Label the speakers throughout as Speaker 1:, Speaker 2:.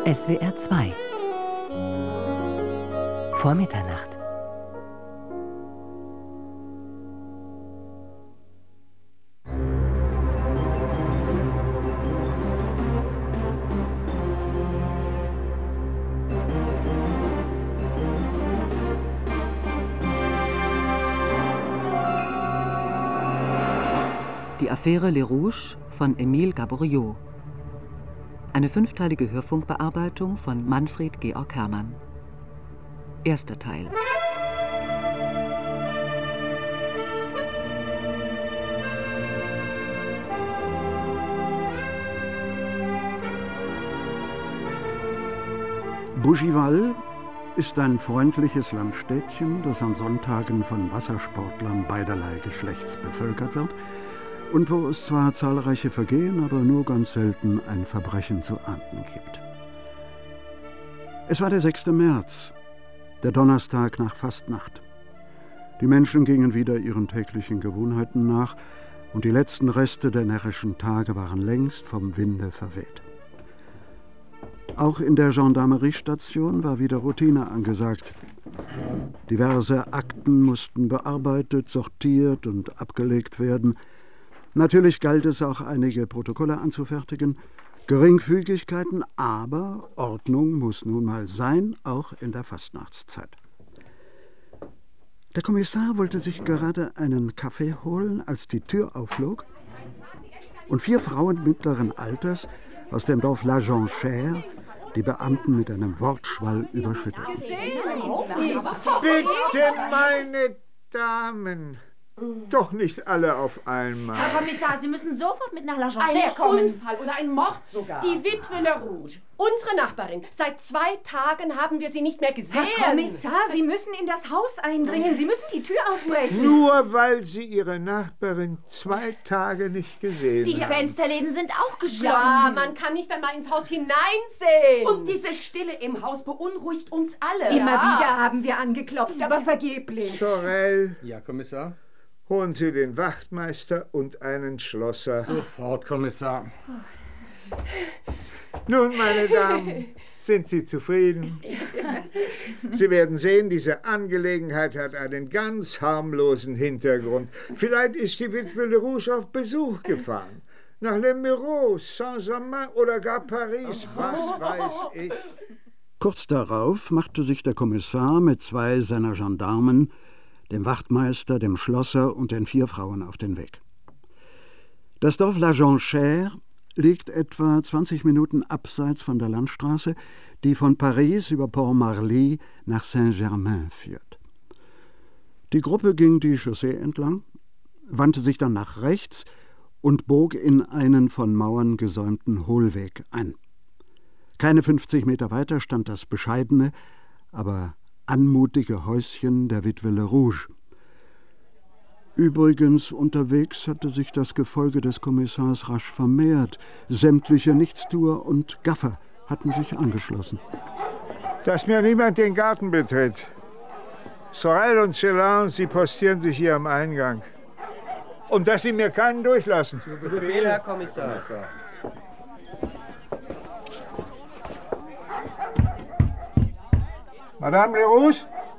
Speaker 1: SWR 2 vor Mitternacht.
Speaker 2: Die Affäre Les Rouges von Émile Gaboriau. Eine 5-teilige Hörfunkbearbeitung von Manfred Georg Herrmann. Erster Teil.
Speaker 3: Bougival ist ein freundliches Landstädtchen, das an Sonntagen von Wassersportlern beiderlei Geschlechts bevölkert wird und wo es zwar zahlreiche Vergehen, aber nur ganz selten ein Verbrechen zu ahnden gibt. Es war der 6. März, der Donnerstag nach Fastnacht. Die Menschen gingen wieder ihren täglichen Gewohnheiten nach und die letzten Reste der närrischen Tage waren längst vom Winde verweht. Auch in der Gendarmeriestation war wieder Routine angesagt. Diverse Akten mussten bearbeitet, sortiert und abgelegt werden. Natürlich galt es auch, einige Protokolle anzufertigen. Geringfügigkeiten, aber Ordnung muss nun mal sein, auch in der Fastnachtszeit. Der Kommissar wollte sich gerade einen Kaffee holen, als die Tür auflog und 4 Frauen mittleren Alters aus dem Dorf La Jonchère die Beamten mit einem Wortschwall überschütteten.
Speaker 4: Bitte, meine Damen, doch nicht alle auf einmal.
Speaker 5: Herr Kommissar, Sie müssen sofort mit nach La Jonchère kommen.
Speaker 6: Ein Unfall oder ein Mord sogar.
Speaker 7: Die Witwe Le Rouge, unsere Nachbarin. Seit 2 Tagen haben wir sie nicht mehr gesehen.
Speaker 5: Herr Kommissar, Sie müssen in das Haus eindringen. Sie müssen die Tür aufbrechen.
Speaker 4: Nur weil Sie Ihre Nachbarin 2 Tage nicht gesehen
Speaker 5: Die
Speaker 4: haben.
Speaker 5: Fensterläden sind auch geschlossen.
Speaker 7: Ja, man kann nicht einmal ins Haus hineinsehen.
Speaker 6: Und diese Stille im Haus beunruhigt uns alle.
Speaker 5: Immer wieder haben wir angeklopft, aber vergeblich.
Speaker 4: Sorel,
Speaker 8: Ja, Kommissar?
Speaker 4: holen Sie den Wachtmeister und einen Schlosser.
Speaker 8: Sofort, Kommissar.
Speaker 4: Nun, meine Damen, sind Sie zufrieden? Sie werden sehen, diese Angelegenheit hat einen ganz harmlosen Hintergrund. Vielleicht ist die Witwe Le Rouge auf Besuch gefahren. Nach Le Miraut, Saint-Germain oder gar Paris, was weiß ich.
Speaker 3: Kurz darauf machte sich der Kommissar mit 2 seiner Gendarmen, dem Wachtmeister, dem Schlosser und den 4 Frauen auf den Weg. Das Dorf La Jonchère liegt etwa 20 Minuten abseits von der Landstraße, die von Paris über Port-Marly nach Saint-Germain führt. Die Gruppe ging die Chaussee entlang, wandte sich dann nach rechts und bog in einen von Mauern gesäumten Hohlweg ein. Keine 50 Meter weiter stand das bescheidene, aber anmutige Häuschen der Witwe Le Rouge. Übrigens, unterwegs hatte sich das Gefolge des Kommissars rasch vermehrt. Sämtliche Nichtstuer und Gaffer hatten sich angeschlossen.
Speaker 4: Dass mir niemand den Garten betritt. Sorel und Celan, Sie postieren sich hier am Eingang. Und dass Sie mir keinen durchlassen.
Speaker 8: Befehl, Herr Kommissar.
Speaker 4: Madame Le Rouge?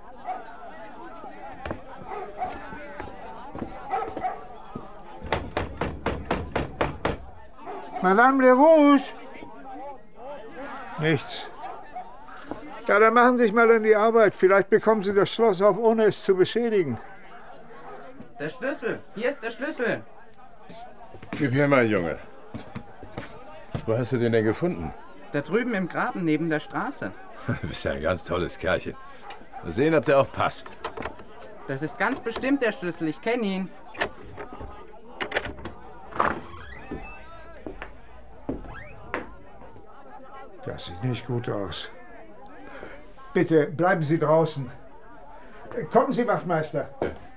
Speaker 4: Madame Le Rouge? Nichts. Ja, dann machen Sie sich mal an die Arbeit. Vielleicht bekommen Sie das Schloss auf, ohne es zu beschädigen.
Speaker 8: Der Schlüssel. Hier ist der Schlüssel.
Speaker 9: Gib her mal, Junge. Wo hast du den denn gefunden?
Speaker 8: Da drüben im Graben neben der Straße.
Speaker 9: Du bist ja ein ganz tolles Kerlchen. Mal sehen, ob der auch passt.
Speaker 8: Das ist ganz bestimmt der Schlüssel. Ich kenne ihn.
Speaker 4: Das sieht nicht gut aus. Bitte, bleiben Sie draußen. Kommen Sie, Wachtmeister.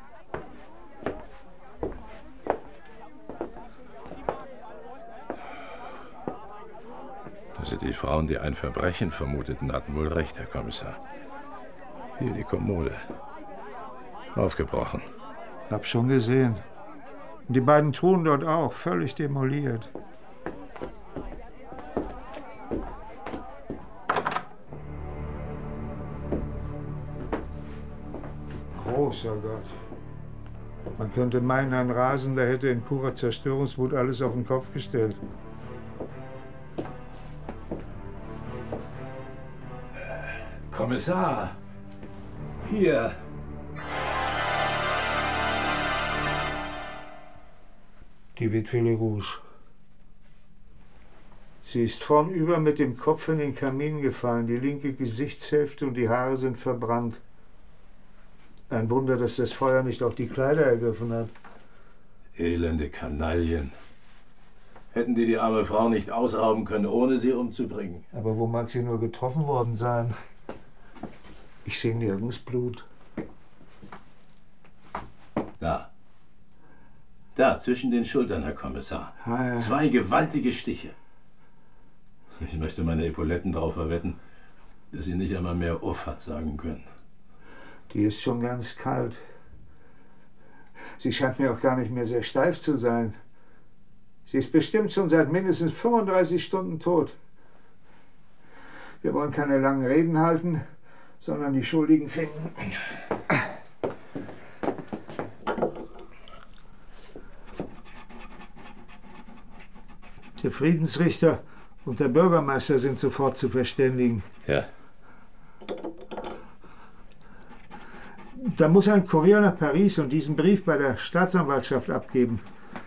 Speaker 9: Also die Frauen, die ein Verbrechen vermuteten, hatten wohl recht, Herr Kommissar. Hier die Kommode. Aufgebrochen.
Speaker 4: Hab schon gesehen. Und die beiden Truhen dort auch, völlig demoliert. Großer Gott. Man könnte meinen, ein Rasender hätte in purer Zerstörungswut alles auf den Kopf gestellt.
Speaker 9: Kommissar! Hier!
Speaker 4: Die Witwe Lerouge. Sie ist vornüber mit dem Kopf in den Kamin gefallen. Die linke Gesichtshälfte und die Haare sind verbrannt. Ein Wunder, dass das Feuer nicht auch die Kleider ergriffen hat.
Speaker 9: Elende Kanaillen. Hätten die arme Frau nicht ausrauben können, ohne sie umzubringen.
Speaker 4: Aber wo mag sie nur getroffen worden sein? Ich sehe nirgends Blut.
Speaker 9: Da. Da, zwischen den Schultern, Herr Kommissar.
Speaker 4: Ja.
Speaker 9: 2 gewaltige Stiche. Ich möchte meine Epauletten darauf verwetten, dass sie nicht einmal mehr Uff hat sagen können.
Speaker 4: Die ist schon ganz kalt. Sie scheint mir auch gar nicht mehr sehr steif zu sein. Sie ist bestimmt schon seit mindestens 35 Stunden tot. Wir wollen keine langen Reden halten, sondern die Schuldigen finden. Der Friedensrichter und der Bürgermeister sind sofort zu verständigen.
Speaker 9: Ja.
Speaker 4: Da muss ein Kurier nach Paris und diesen Brief bei der Staatsanwaltschaft abgeben.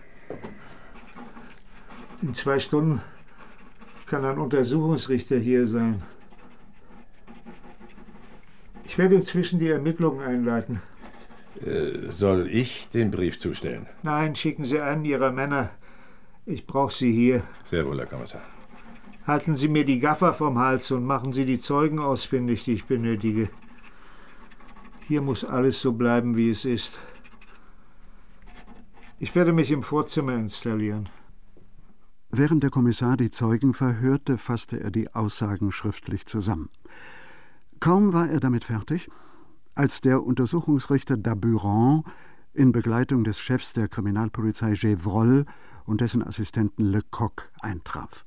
Speaker 4: In 2 Stunden kann ein Untersuchungsrichter hier sein. Ich werde inzwischen die Ermittlungen einleiten.
Speaker 9: Soll ich den Brief zustellen?
Speaker 4: Nein, schicken Sie einen Ihrer Männer. Ich brauche Sie hier.
Speaker 9: Sehr wohl, Herr Kommissar.
Speaker 4: Halten Sie mir die Gaffer vom Hals und machen Sie die Zeugen ausfindig, die ich benötige. Hier muss alles so bleiben, wie es ist. Ich werde mich im Vorzimmer installieren.
Speaker 3: Während der Kommissar die Zeugen verhörte, fasste er die Aussagen schriftlich zusammen. Kaum war er damit fertig, als der Untersuchungsrichter Daburon in Begleitung des Chefs der Kriminalpolizei Gévrol und dessen Assistenten Lecoq eintraf.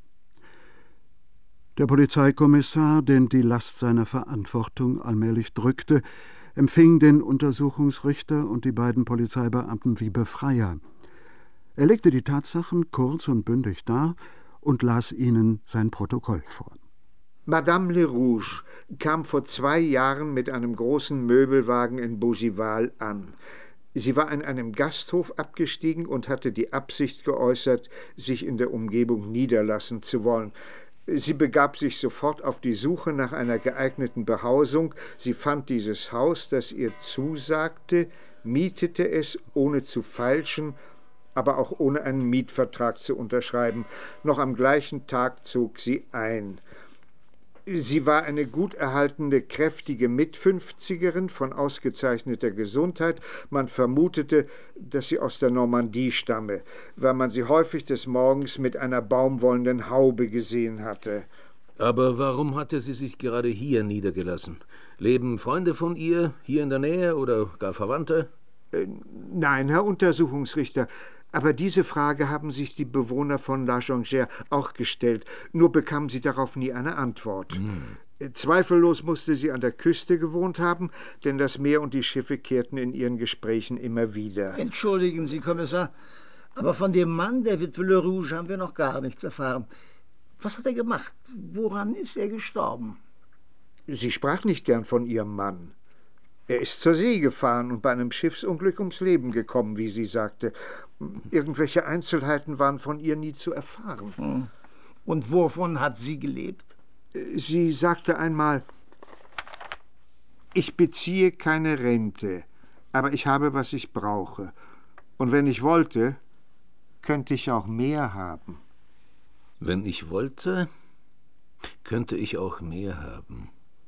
Speaker 3: Der Polizeikommissar, den die Last seiner Verantwortung allmählich drückte, empfing den Untersuchungsrichter und die beiden Polizeibeamten wie Befreier. Er legte die Tatsachen kurz und bündig dar und las ihnen sein Protokoll vor.
Speaker 4: Madame Lerouge kam vor 2 Jahren mit einem großen Möbelwagen in Bougival an. Sie war in einem Gasthof abgestiegen und hatte die Absicht geäußert, sich in der Umgebung niederlassen zu wollen. Sie begab sich sofort auf die Suche nach einer geeigneten Behausung. Sie fand dieses Haus, das ihr zusagte, mietete es, ohne zu feilschen, aber auch ohne einen Mietvertrag zu unterschreiben. Noch am gleichen Tag zog sie ein. Sie war eine gut erhaltene, kräftige Mit-50erin von ausgezeichneter Gesundheit. Man vermutete, dass sie aus der Normandie stamme, weil man sie häufig des Morgens mit einer baumwollenen Haube gesehen hatte.
Speaker 10: Aber warum hatte sie sich gerade hier niedergelassen? Leben Freunde von ihr hier in der Nähe oder gar Verwandte?
Speaker 4: Nein, Herr Untersuchungsrichter. Aber diese Frage haben sich die Bewohner von La Jonchère auch gestellt. Nur bekamen sie darauf nie eine Antwort. Zweifellos musste sie an der Küste gewohnt haben, denn das Meer und die Schiffe kehrten in ihren Gesprächen immer wieder.
Speaker 11: Entschuldigen Sie, Kommissar, aber von dem Mann der Witwe Lerouge haben wir noch gar nichts erfahren. Was hat er gemacht? Woran ist er gestorben?
Speaker 4: Sie sprach nicht gern von ihrem Mann. Er ist zur See gefahren und bei einem Schiffsunglück ums Leben gekommen, wie sie sagte. Irgendwelche Einzelheiten waren von ihr nie zu erfahren.
Speaker 11: Und wovon hat sie gelebt?
Speaker 4: Sie sagte einmal, ich beziehe keine Rente, aber ich habe, was ich brauche. Und wenn ich wollte, könnte ich auch mehr haben.
Speaker 10: Wenn ich wollte, könnte ich auch mehr haben.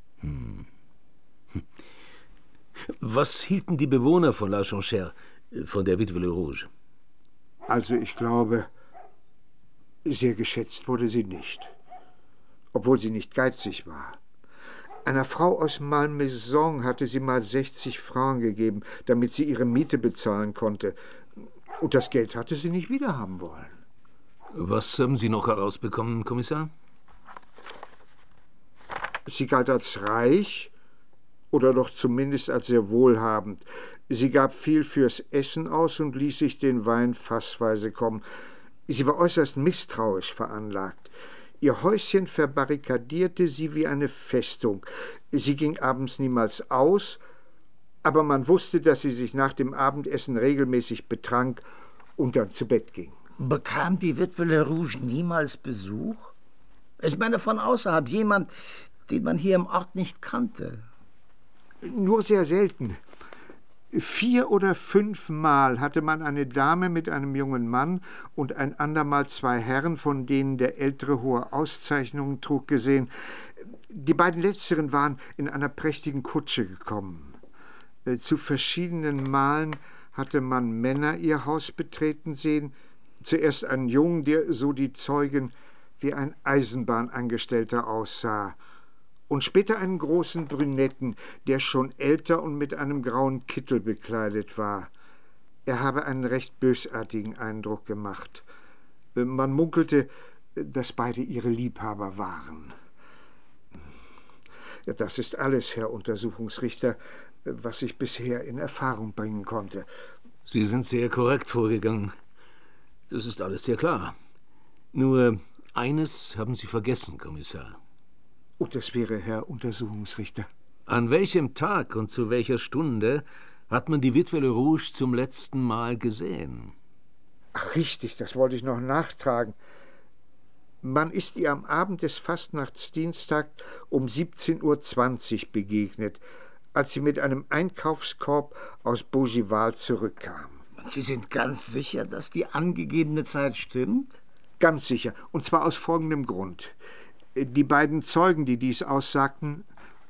Speaker 10: Was hielten die Bewohner von La Jonchère von der Witwe Lerouge?
Speaker 4: Also ich glaube, sehr geschätzt wurde sie nicht, obwohl sie nicht geizig war. Einer Frau aus Malmaison hatte sie mal 60 Francs gegeben, damit sie ihre Miete bezahlen konnte. Und das Geld hatte sie nicht wiederhaben wollen.
Speaker 10: Was haben Sie noch herausbekommen, Kommissar?
Speaker 4: Sie galt als reich oder doch zumindest als sehr wohlhabend. Sie gab viel fürs Essen aus und ließ sich den Wein fassweise kommen. Sie war äußerst misstrauisch veranlagt. Ihr Häuschen verbarrikadierte sie wie eine Festung. Sie ging abends niemals aus, aber man wusste, dass sie sich nach dem Abendessen regelmäßig betrank und dann zu Bett ging.
Speaker 11: Bekam die Witwe Le Rouge niemals Besuch? Ich meine von außerhalb, jemand, den man hier im Ort nicht kannte.
Speaker 4: Nur sehr selten. 4 oder 5 Mal hatte man eine Dame mit einem jungen Mann und ein andermal 2 Herren, von denen der ältere hohe Auszeichnungen trug, gesehen. Die beiden letzteren waren in einer prächtigen Kutsche gekommen. Zu verschiedenen Malen hatte man Männer ihr Haus betreten sehen. Zuerst einen Jungen, der, so die Zeugen, wie ein Eisenbahnangestellter aussah. Und später einen großen Brünetten, der schon älter und mit einem grauen Kittel bekleidet war. Er habe einen recht bösartigen Eindruck gemacht. Man munkelte, dass beide ihre Liebhaber waren. Das ist alles, Herr Untersuchungsrichter, was ich bisher in Erfahrung bringen konnte.
Speaker 10: Sie sind sehr korrekt vorgegangen. Das ist alles sehr klar. Nur eines haben Sie vergessen, Kommissar.
Speaker 4: Und das wäre, Herr Untersuchungsrichter.
Speaker 10: An welchem Tag und zu welcher Stunde hat man die Witwe Le Rouge zum letzten Mal gesehen?
Speaker 4: Ach, richtig, das wollte ich noch nachtragen. Man ist ihr am Abend des Fastnachtsdienstag um 17:20 Uhr begegnet, als sie mit einem Einkaufskorb aus Bougival zurückkam.
Speaker 11: Und Sie sind ganz sicher, dass die angegebene Zeit stimmt?
Speaker 4: Ganz sicher, und zwar aus folgendem Grund. Die beiden Zeugen, die dies aussagten,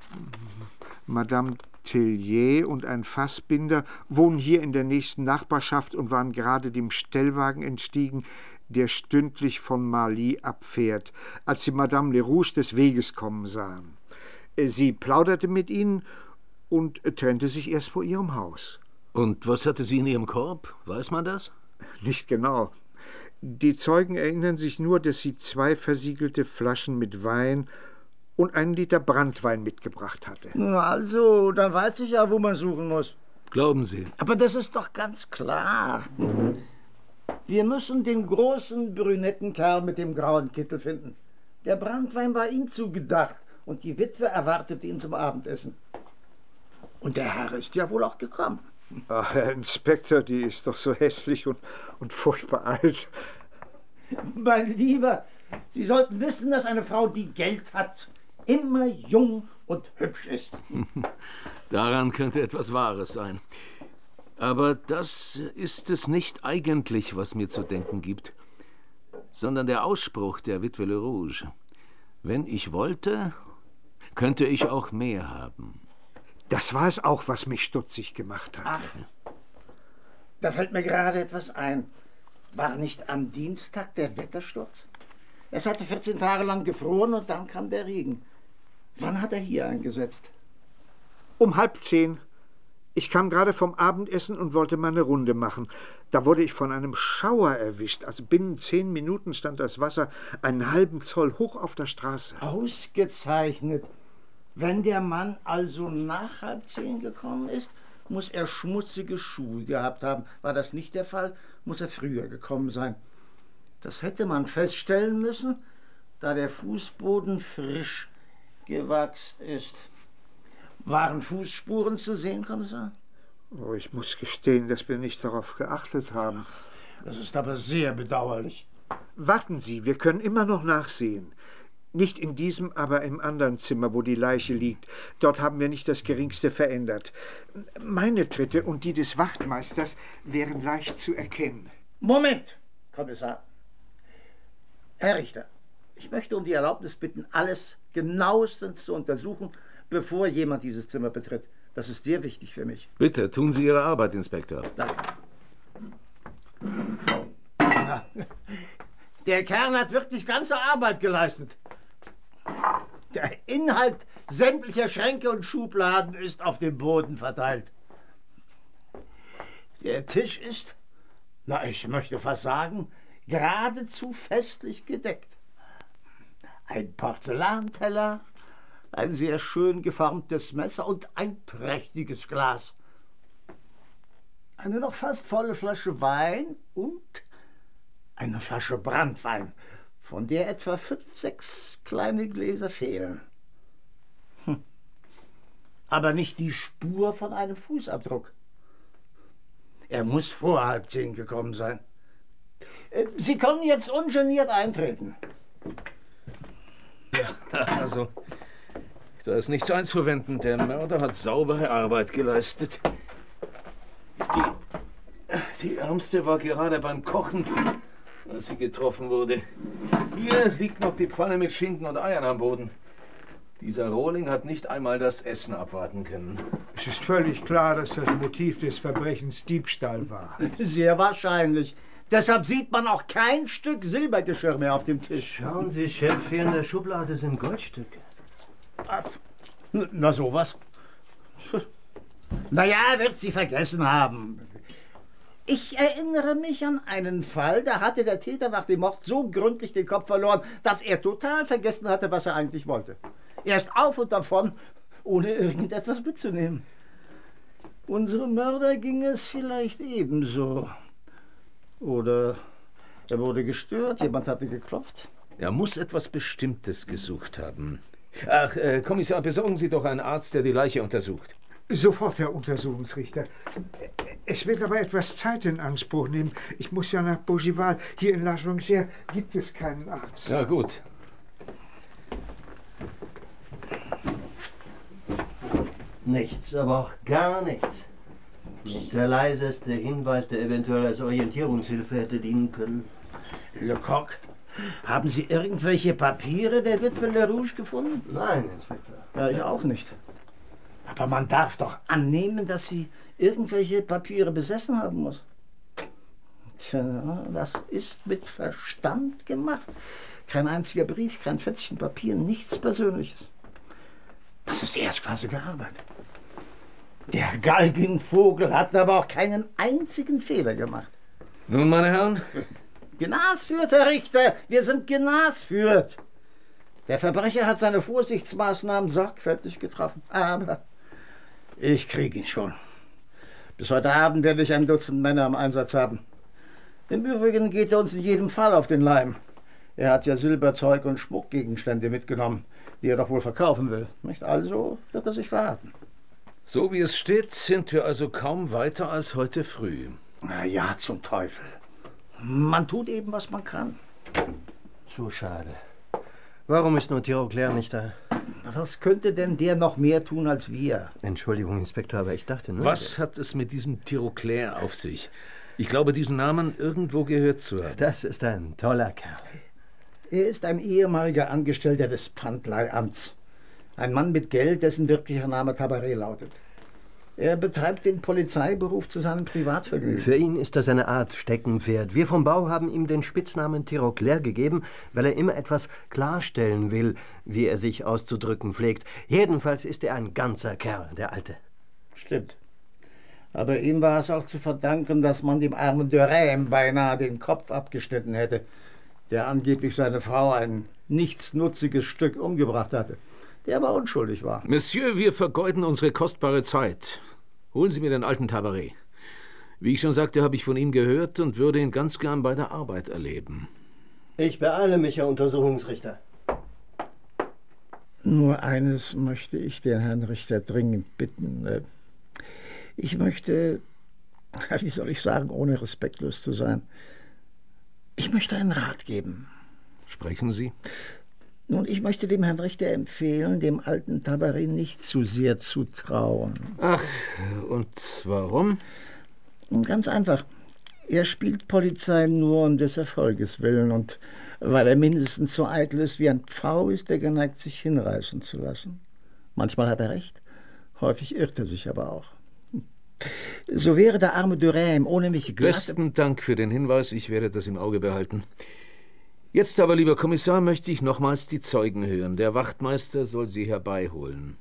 Speaker 4: Madame Tellier und ein Fassbinder, wohnen hier in der nächsten Nachbarschaft und waren gerade dem Stellwagen entstiegen, der stündlich von Marly abfährt, als sie Madame Le Rouge des Weges kommen sahen. Sie plauderte mit ihnen und trennte sich erst vor ihrem Haus.
Speaker 10: Und was hatte sie in ihrem Korb? Weiß man das?
Speaker 4: Nicht genau. Die Zeugen erinnern sich nur, dass sie 2 versiegelte Flaschen mit Wein und 1 Liter Branntwein mitgebracht hatte.
Speaker 11: Na also, dann weiß ich ja, wo man suchen muss.
Speaker 10: Glauben Sie?
Speaker 11: Aber das ist doch ganz klar. Wir müssen den großen brünetten Kerl mit dem grauen Kittel finden. Der Branntwein war ihm zugedacht und die Witwe erwartete ihn zum Abendessen. Und der Herr ist ja wohl auch gekommen.
Speaker 4: Ach, Herr Inspektor, die ist doch so hässlich und furchtbar alt.
Speaker 11: Mein Lieber, Sie sollten wissen, dass eine Frau, die Geld hat, immer jung und hübsch ist.
Speaker 10: Daran könnte etwas Wahres sein. Aber das ist es nicht eigentlich, was mir zu denken gibt, sondern der Ausspruch der Witwe Le Rouge. Wenn ich wollte, könnte ich auch mehr haben.
Speaker 4: Das war es auch, was mich stutzig gemacht hat.
Speaker 11: Ach, da fällt mir gerade etwas ein. War nicht am Dienstag der Wettersturz? Es hatte 14 Tage lang gefroren und dann kam der Regen. Wann hat er hier eingesetzt?
Speaker 4: Um 9:30. Ich kam gerade vom Abendessen und wollte mal eine Runde machen. Da wurde ich von einem Schauer erwischt. Also binnen 10 Minuten stand das Wasser einen halben Zoll hoch auf der Straße.
Speaker 11: Ausgezeichnet. Wenn der Mann also nach 9:30 gekommen ist, muss er schmutzige Schuhe gehabt haben. War das nicht der Fall, muss er früher gekommen sein. Das hätte man feststellen müssen, da der Fußboden frisch gewachst ist. Waren Fußspuren zu sehen, Kommissar?
Speaker 4: Oh, ich muss gestehen, dass wir nicht darauf geachtet haben.
Speaker 11: Das ist aber sehr bedauerlich.
Speaker 4: Warten Sie, wir können immer noch nachsehen. Nicht in diesem, aber im anderen Zimmer, wo die Leiche liegt. Dort haben wir nicht das Geringste verändert. Meine Tritte und die des Wachtmeisters wären leicht zu erkennen.
Speaker 11: Moment, Kommissar. Herr Richter, ich möchte um die Erlaubnis bitten, alles genauestens zu untersuchen, bevor jemand dieses Zimmer betritt. Das ist sehr wichtig für mich.
Speaker 10: Bitte, tun Sie Ihre Arbeit, Inspektor.
Speaker 11: Danke. Der Kerl hat wirklich ganze Arbeit geleistet. Der Inhalt sämtlicher Schränke und Schubladen ist auf dem Boden verteilt. Der Tisch ist, ich möchte fast sagen, geradezu festlich gedeckt. Ein Porzellanteller, ein sehr schön geformtes Messer und ein prächtiges Glas. eine noch fast volle Flasche Wein und eine Flasche Branntwein, von der etwa 5, 6 kleine Gläser fehlen. Aber nicht die Spur von einem Fußabdruck. Er muss vor 9:30 gekommen sein. Sie können jetzt ungeniert eintreten.
Speaker 10: Ja, also, da ist nichts einzuwenden. Der Mörder hat saubere Arbeit geleistet. Die Ärmste war gerade beim Kochen, als sie getroffen wurde. Hier liegt noch die Pfanne mit Schinken und Eiern am Boden. Dieser Rohling hat nicht einmal das Essen abwarten können.
Speaker 4: Es ist völlig klar, dass das Motiv des Verbrechens Diebstahl war.
Speaker 11: Sehr wahrscheinlich. Deshalb sieht man auch kein Stück Silbergeschirr mehr auf dem Tisch.
Speaker 12: Schauen Sie, Chef, hier in der Schublade sind Goldstücke.
Speaker 11: Na sowas. Naja, wird sie vergessen haben. Ich erinnere mich an einen Fall, da hatte der Täter nach dem Mord so gründlich den Kopf verloren, dass er total vergessen hatte, was er eigentlich wollte. Er ist auf und davon, ohne irgendetwas mitzunehmen. Unserem Mörder ging es vielleicht ebenso. Oder er wurde gestört, jemand hatte geklopft.
Speaker 10: Er muss etwas Bestimmtes gesucht haben. Ach, Kommissar, besorgen Sie doch einen Arzt, der die Leiche untersucht.
Speaker 4: Sofort, Herr Untersuchungsrichter. Es wird aber etwas Zeit in Anspruch nehmen. Ich muss ja nach Bougival. Hier in La Jonchère gibt es keinen Arzt.
Speaker 10: Ja, gut.
Speaker 12: Nichts, aber auch gar nichts. Nicht der leiseste Hinweis, der eventuell als Orientierungshilfe hätte dienen können.
Speaker 11: Lecoq, haben Sie irgendwelche Papiere der Witwe Lerouge gefunden?
Speaker 12: Nein, Inspektor.
Speaker 11: Ja, ich auch nicht. Aber man darf doch annehmen, dass sie irgendwelche Papiere besessen haben muss. Tja, was ist mit Verstand gemacht? Kein einziger Brief, kein Fetzchen Papier, nichts Persönliches. Das ist erstklassige Arbeit. Der Galgenvogel hat aber auch keinen einzigen Fehler gemacht.
Speaker 10: Nun, meine Herren?
Speaker 11: Genasführt, Herr Richter, wir sind genasführt. Der Verbrecher hat seine Vorsichtsmaßnahmen sorgfältig getroffen. Aber ich kriege ihn schon. Bis heute Abend werde ich ein Dutzend Männer im Einsatz haben. Im Übrigen geht er uns in jedem Fall auf den Leim. Er hat ja Silberzeug und Schmuckgegenstände mitgenommen, die er doch wohl verkaufen will. Nicht? Also wird er sich verraten.
Speaker 10: So wie es steht, sind wir also kaum weiter als heute früh.
Speaker 11: Na ja, zum Teufel. Man tut eben, was man kann.
Speaker 12: So schade. Warum ist nur Tiroclair nicht da?
Speaker 11: Was könnte denn der noch mehr tun als wir?
Speaker 12: Entschuldigung, Inspektor, aber ich dachte nur...
Speaker 10: Was hat es mit diesem Tiroclair auf sich? Ich glaube, diesen Namen irgendwo gehört zu haben.
Speaker 12: Das ist ein toller Kerl.
Speaker 11: Er ist ein ehemaliger Angestellter des Pfandleihamts. Ein Mann mit Geld, dessen wirklicher Name Tabaret lautet. Er betreibt den Polizeiberuf zu seinem Privatvergnügen.
Speaker 12: Für ihn ist das eine Art Steckenpferd. Wir vom Bau haben ihm den Spitznamen Tiroclair gegeben, weil er immer etwas klarstellen will, wie er sich auszudrücken pflegt. Jedenfalls ist er ein ganzer Kerl, der Alte.
Speaker 11: Stimmt. Aber ihm war es auch zu verdanken, dass man dem armen de Reims beinahe den Kopf abgeschnitten hätte, der angeblich seine Frau ein nichtsnutziges Stück umgebracht hatte, der aber unschuldig war.
Speaker 10: Monsieur, wir vergeuden unsere kostbare Zeit. Holen Sie mir den alten Tabaret. Wie ich schon sagte, habe ich von ihm gehört und würde ihn ganz gern bei der Arbeit erleben.
Speaker 12: Ich beeile mich, Herr Untersuchungsrichter.
Speaker 11: Nur eines möchte ich den Herrn Richter dringend bitten. Ich möchte, wie soll ich sagen, ohne respektlos zu sein, ich möchte einen Rat geben.
Speaker 10: Sprechen Sie?
Speaker 11: Nun, ich möchte dem Herrn Richter empfehlen, dem alten Tabaret nicht zu sehr zu trauen.
Speaker 10: Ach, und warum?
Speaker 11: Ganz einfach. Er spielt Polizei nur um des Erfolges willen und weil er mindestens so eitel ist wie ein Pfau ist, der geneigt, sich hinreißen zu lassen. Manchmal hat er recht, häufig irrt er sich aber auch. So wäre der arme de Reims ohne mich glatt...
Speaker 10: Besten Dank für den Hinweis, ich werde das im Auge behalten. Jetzt aber, lieber Kommissar, möchte ich nochmals die Zeugen hören. Der Wachtmeister soll sie herbeiholen.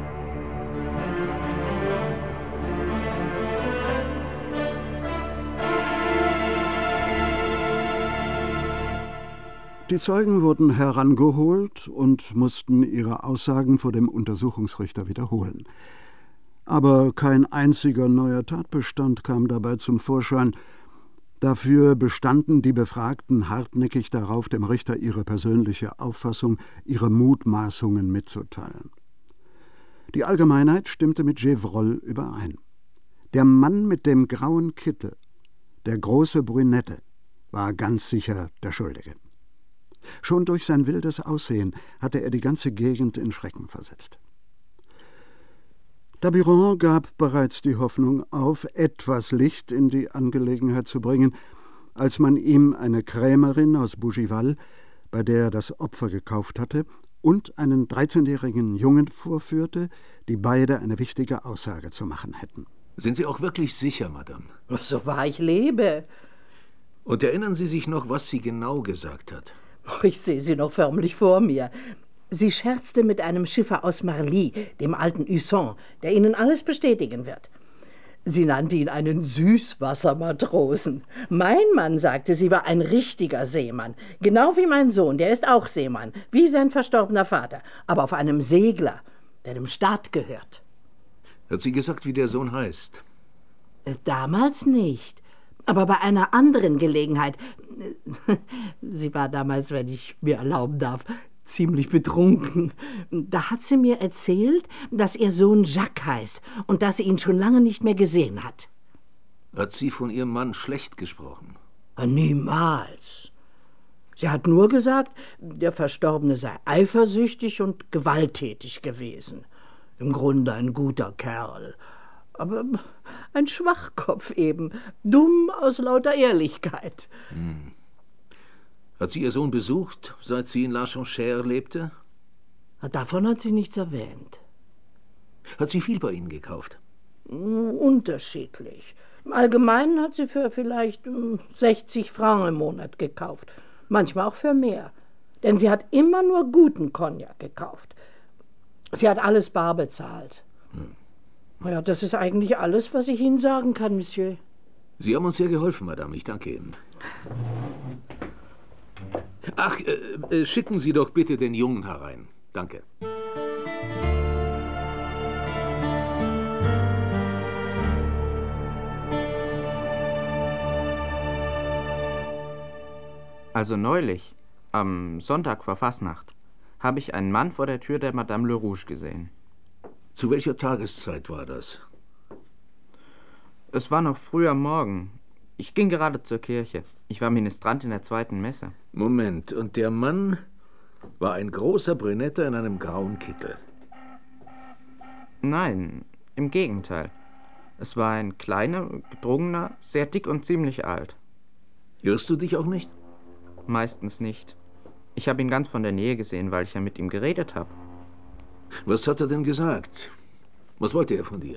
Speaker 3: Die Zeugen wurden herangeholt und mussten ihre Aussagen vor dem Untersuchungsrichter wiederholen. Aber kein einziger neuer Tatbestand kam dabei zum Vorschein. Dafür bestanden die Befragten hartnäckig darauf, dem Richter ihre persönliche Auffassung, ihre Mutmaßungen mitzuteilen. Die Allgemeinheit stimmte mit Gevrol überein. Der Mann mit dem grauen Kittel, der große Brünette, war ganz sicher der Schuldige. Schon durch sein wildes Aussehen hatte er die ganze Gegend in Schrecken versetzt. Daburon gab bereits die Hoffnung auf, etwas Licht in die Angelegenheit zu bringen, als man ihm eine Krämerin aus Bougival, bei der er das Opfer gekauft hatte, und einen 13-jährigen Jungen vorführte, die beide eine wichtige Aussage zu machen hätten.
Speaker 10: Sind Sie auch wirklich sicher, Madame?
Speaker 13: So wahr ich lebe.
Speaker 10: Und erinnern Sie sich noch, was sie genau gesagt hat?
Speaker 13: Ich sehe sie noch förmlich vor mir. Sie scherzte mit einem Schiffer aus Marly, dem alten Husson, der Ihnen alles bestätigen wird. Sie nannte ihn einen Süßwassermatrosen. Mein Mann sagte, sie war ein richtiger Seemann. Genau wie mein Sohn, der ist auch Seemann, wie sein verstorbener Vater, aber auf einem Segler, der dem Staat gehört.
Speaker 10: Hat sie gesagt, wie der Sohn heißt?
Speaker 13: Damals nicht, aber bei einer anderen Gelegenheit. Sie war damals, wenn ich mir erlauben darf, ziemlich betrunken. Da hat sie mir erzählt, dass ihr Sohn Jacques heißt und dass sie ihn schon lange nicht mehr gesehen hat.
Speaker 10: Hat sie von ihrem Mann schlecht gesprochen?
Speaker 13: Niemals. Sie hat nur gesagt, der Verstorbene sei eifersüchtig und gewalttätig gewesen. Im Grunde ein guter Kerl, aber ein Schwachkopf eben, dumm aus lauter Ehrlichkeit.
Speaker 10: Hat sie ihr Sohn besucht, seit sie in La Jonchère lebte?
Speaker 13: Davon hat sie nichts erwähnt.
Speaker 10: Hat sie viel bei Ihnen gekauft?
Speaker 13: Unterschiedlich. Im Allgemeinen hat sie für vielleicht 60 Francs im Monat gekauft. Manchmal auch für mehr. Denn sie hat immer nur guten Cognac gekauft. Sie hat alles bar bezahlt. Ja, das ist eigentlich alles, was ich Ihnen sagen kann, Monsieur.
Speaker 10: Sie haben uns sehr geholfen, Madame. Ich danke Ihnen. Ach, schicken Sie doch bitte den Jungen herein. Danke.
Speaker 8: Also neulich, am Sonntag vor Fasnacht, habe ich einen Mann vor der Tür der Madame Le Rouge gesehen.
Speaker 10: Zu welcher Tageszeit war das?
Speaker 8: Es war noch früh am Morgen. Ich ging gerade zur Kirche. Ich war Ministrant in der 2. Messe.
Speaker 10: Moment, und der Mann war ein großer Brünette in einem grauen Kittel?
Speaker 8: Nein, im Gegenteil. Es war ein kleiner, gedrungener, sehr dick und ziemlich alt.
Speaker 10: Irrst du dich auch nicht?
Speaker 8: Meistens nicht. Ich habe ihn ganz von der Nähe gesehen, weil ich ja mit ihm geredet habe.
Speaker 10: Was hat er denn gesagt? Was wollte er von dir?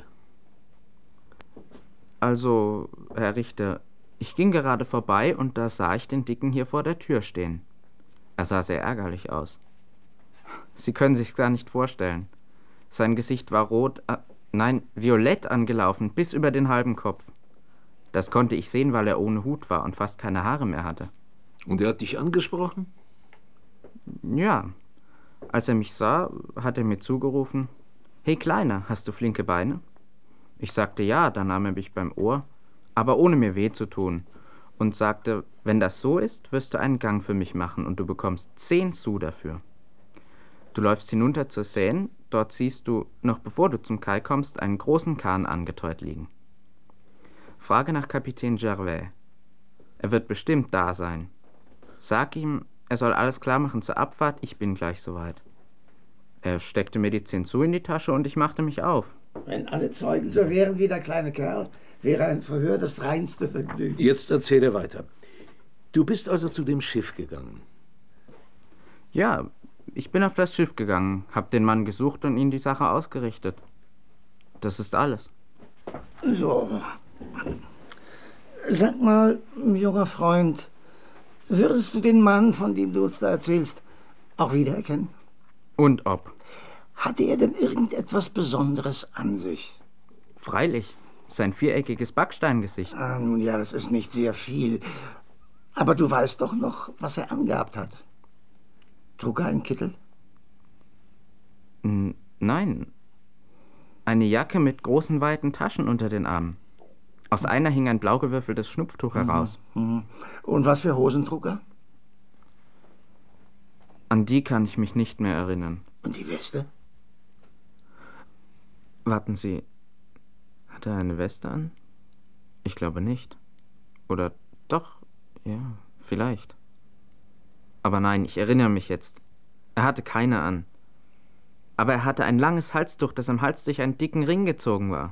Speaker 8: Also, Herr Richter, ich ging gerade vorbei und da sah ich den Dicken hier vor der Tür stehen. Er sah sehr ärgerlich aus. Sie können sich's gar nicht vorstellen. Sein Gesicht war rot, nein, violett angelaufen, bis über den halben Kopf. Das konnte ich sehen, weil er ohne Hut war und fast keine Haare mehr hatte.
Speaker 10: Und er hat dich angesprochen?
Speaker 8: Ja. Als er mich sah, hat er mir zugerufen, »Hey Kleiner, hast du flinke Beine?« Ich sagte ja, dann nahm er mich beim Ohr, aber ohne mir weh zu tun, und sagte, wenn das so ist, wirst du einen Gang für mich machen und du bekommst 10 Sous dafür. Du läufst hinunter zur Seine, dort siehst du, noch bevor du zum Kai kommst, einen großen Kahn angeteut liegen. Frage nach Kapitän Gervais. Er wird bestimmt da sein. Sag ihm, er soll alles klar machen zur Abfahrt, ich bin gleich soweit. Er steckte mir die 10 Sous in die Tasche und ich machte mich auf.
Speaker 11: Wenn alle Zeugen so wären wie der kleine Kerl, wäre ein Verhör das reinste Vergnügen.
Speaker 10: Jetzt erzähle weiter. Du bist also zu dem Schiff gegangen?
Speaker 8: Ja, ich bin auf das Schiff gegangen, hab den Mann gesucht und ihm die Sache ausgerichtet. Das ist alles.
Speaker 11: So. Sag mal, junger Freund, würdest du den Mann, von dem du uns da erzählst, auch wiedererkennen?
Speaker 8: Und ob?
Speaker 11: Hatte er denn irgendetwas Besonderes an sich?
Speaker 8: Freilich, sein viereckiges Backsteingesicht.
Speaker 11: Nun ja, das ist nicht sehr viel. Aber du weißt doch noch, was er angehabt hat. Trug er einen Kittel?
Speaker 8: Nein. Eine Jacke mit großen, weiten Taschen unter den Armen. Aus einer hing ein blau gewürfeltes Schnupftuch heraus.
Speaker 11: Und was für Hosen trug er?
Speaker 8: An die kann ich mich nicht mehr erinnern.
Speaker 11: Und die Weste?
Speaker 8: Warten Sie, hat er eine Weste an? Ich glaube nicht. Oder doch, ja, vielleicht. Aber nein, ich erinnere mich jetzt. Er hatte keine an. Aber er hatte ein langes Halstuch, das am Hals durch einen dicken Ring gezogen war.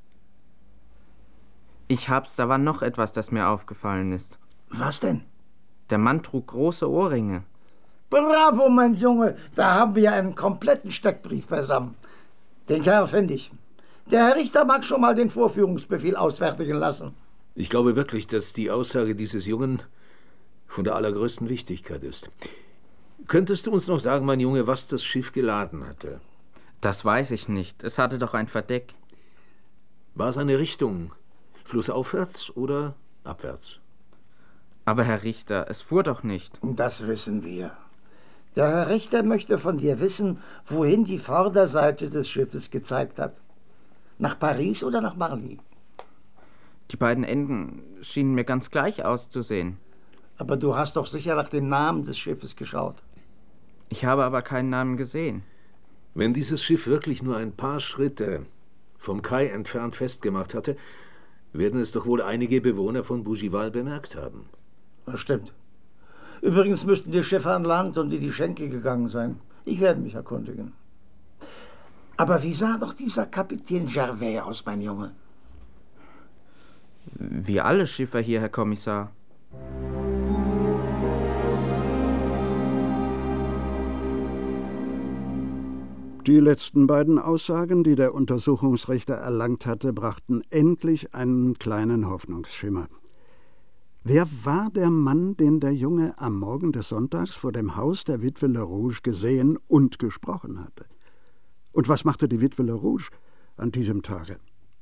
Speaker 8: Da war noch etwas, das mir aufgefallen ist.
Speaker 11: Was denn?
Speaker 8: Der Mann trug große Ohrringe.
Speaker 11: Bravo, mein Junge, da haben wir einen kompletten Steckbrief beisammen. Den Kerl finde ich. Der Herr Richter mag schon mal den Vorführungsbefehl ausfertigen lassen.
Speaker 10: Ich glaube wirklich, dass die Aussage dieses Jungen von der allergrößten Wichtigkeit ist. Könntest du uns noch sagen, mein Junge, was das Schiff geladen hatte?
Speaker 8: Das weiß ich nicht. Es hatte doch ein Verdeck.
Speaker 10: War es eine Richtung? Flussaufwärts oder abwärts?
Speaker 8: Aber Herr Richter, es fuhr doch nicht.
Speaker 11: Das wissen wir. Der Herr Richter möchte von dir wissen, wohin die Vorderseite des Schiffes gezeigt hat. Nach Paris oder nach Marly?
Speaker 8: Die beiden Enden schienen mir ganz gleich auszusehen.
Speaker 11: Aber du hast doch sicher nach dem Namen des Schiffes geschaut.
Speaker 8: Ich habe aber keinen Namen gesehen.
Speaker 10: Wenn dieses Schiff wirklich nur ein paar Schritte vom Kai entfernt festgemacht hatte, werden es doch wohl einige Bewohner von Bougival bemerkt haben.
Speaker 11: Das stimmt. Übrigens müssten die Schiffe an Land und in die Schenke gegangen sein. Ich werde mich erkundigen. Aber wie sah doch dieser Kapitän Gervais aus, mein Junge?
Speaker 8: Wie alle Schiffer hier, Herr Kommissar.
Speaker 3: Die letzten beiden Aussagen, die der Untersuchungsrichter erlangt hatte, brachten endlich einen kleinen Hoffnungsschimmer. Wer war der Mann, den der Junge am Morgen des Sonntags vor dem Haus der Witwe Le Rouge gesehen und gesprochen hatte? Und was machte die Witwe Le Rouge an diesem Tage?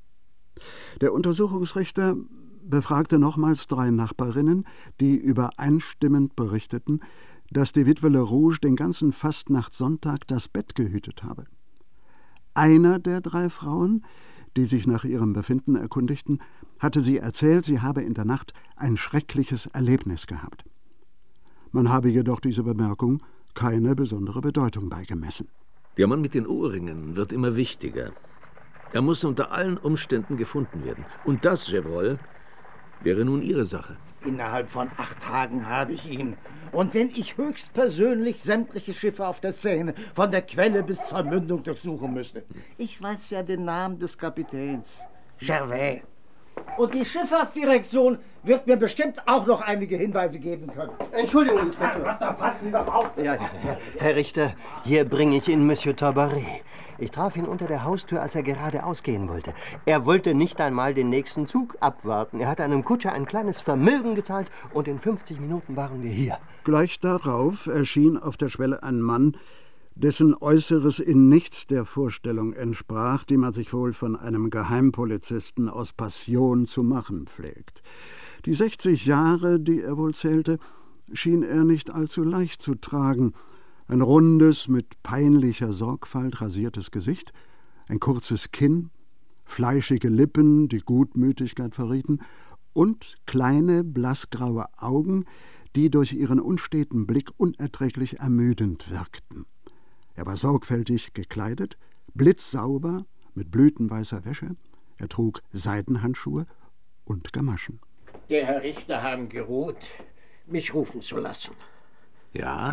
Speaker 3: Der Untersuchungsrichter befragte nochmals 3 Nachbarinnen, die übereinstimmend berichteten, dass die Witwe Le Rouge den ganzen Fastnachtssonntag das Bett gehütet habe. Einer der 3 Frauen, die sich nach ihrem Befinden erkundigten, hatte sie erzählt, sie habe in der Nacht ein schreckliches Erlebnis gehabt. Man habe jedoch dieser Bemerkung keine besondere Bedeutung beigemessen.
Speaker 10: Der Mann mit den Ohrringen wird immer wichtiger. Er muss unter allen Umständen gefunden werden. Und das, Gevrol, wäre nun Ihre Sache.
Speaker 11: Innerhalb von 8 Tagen habe ich ihn. Und wenn ich höchstpersönlich sämtliche Schiffe auf der Seine, von der Quelle bis zur Mündung durchsuchen müsste. Ich weiß ja den Namen des Kapitäns. Gervais. Und die Schifffahrtsdirektion wird mir bestimmt auch noch einige Hinweise geben können.
Speaker 12: Entschuldigung, Inspektor.
Speaker 11: Da passen Sie doch auf.
Speaker 12: Ja, Herr Richter, hier bringe ich Ihnen Monsieur Tabaret. Ich traf ihn unter der Haustür, als er gerade ausgehen wollte. Er wollte nicht einmal den nächsten Zug abwarten. Er hatte einem Kutscher ein kleines Vermögen gezahlt und in 50 Minuten waren wir hier.
Speaker 3: Gleich darauf erschien auf der Schwelle ein Mann, dessen Äußeres in nichts der Vorstellung entsprach, die man sich wohl von einem Geheimpolizisten aus Passion zu machen pflegt. Die 60 Jahre, die er wohl zählte, schien er nicht allzu leicht zu tragen. Ein rundes, mit peinlicher Sorgfalt rasiertes Gesicht, ein kurzes Kinn, fleischige Lippen, die Gutmütigkeit verrieten, und kleine, blassgraue Augen, die durch ihren unsteten Blick unerträglich ermüdend wirkten. Er war sorgfältig gekleidet, blitzsauber, mit blütenweißer Wäsche. Er trug Seidenhandschuhe und Gamaschen.
Speaker 11: Der Herr Richter haben geruht, mich rufen zu lassen.
Speaker 10: Ja?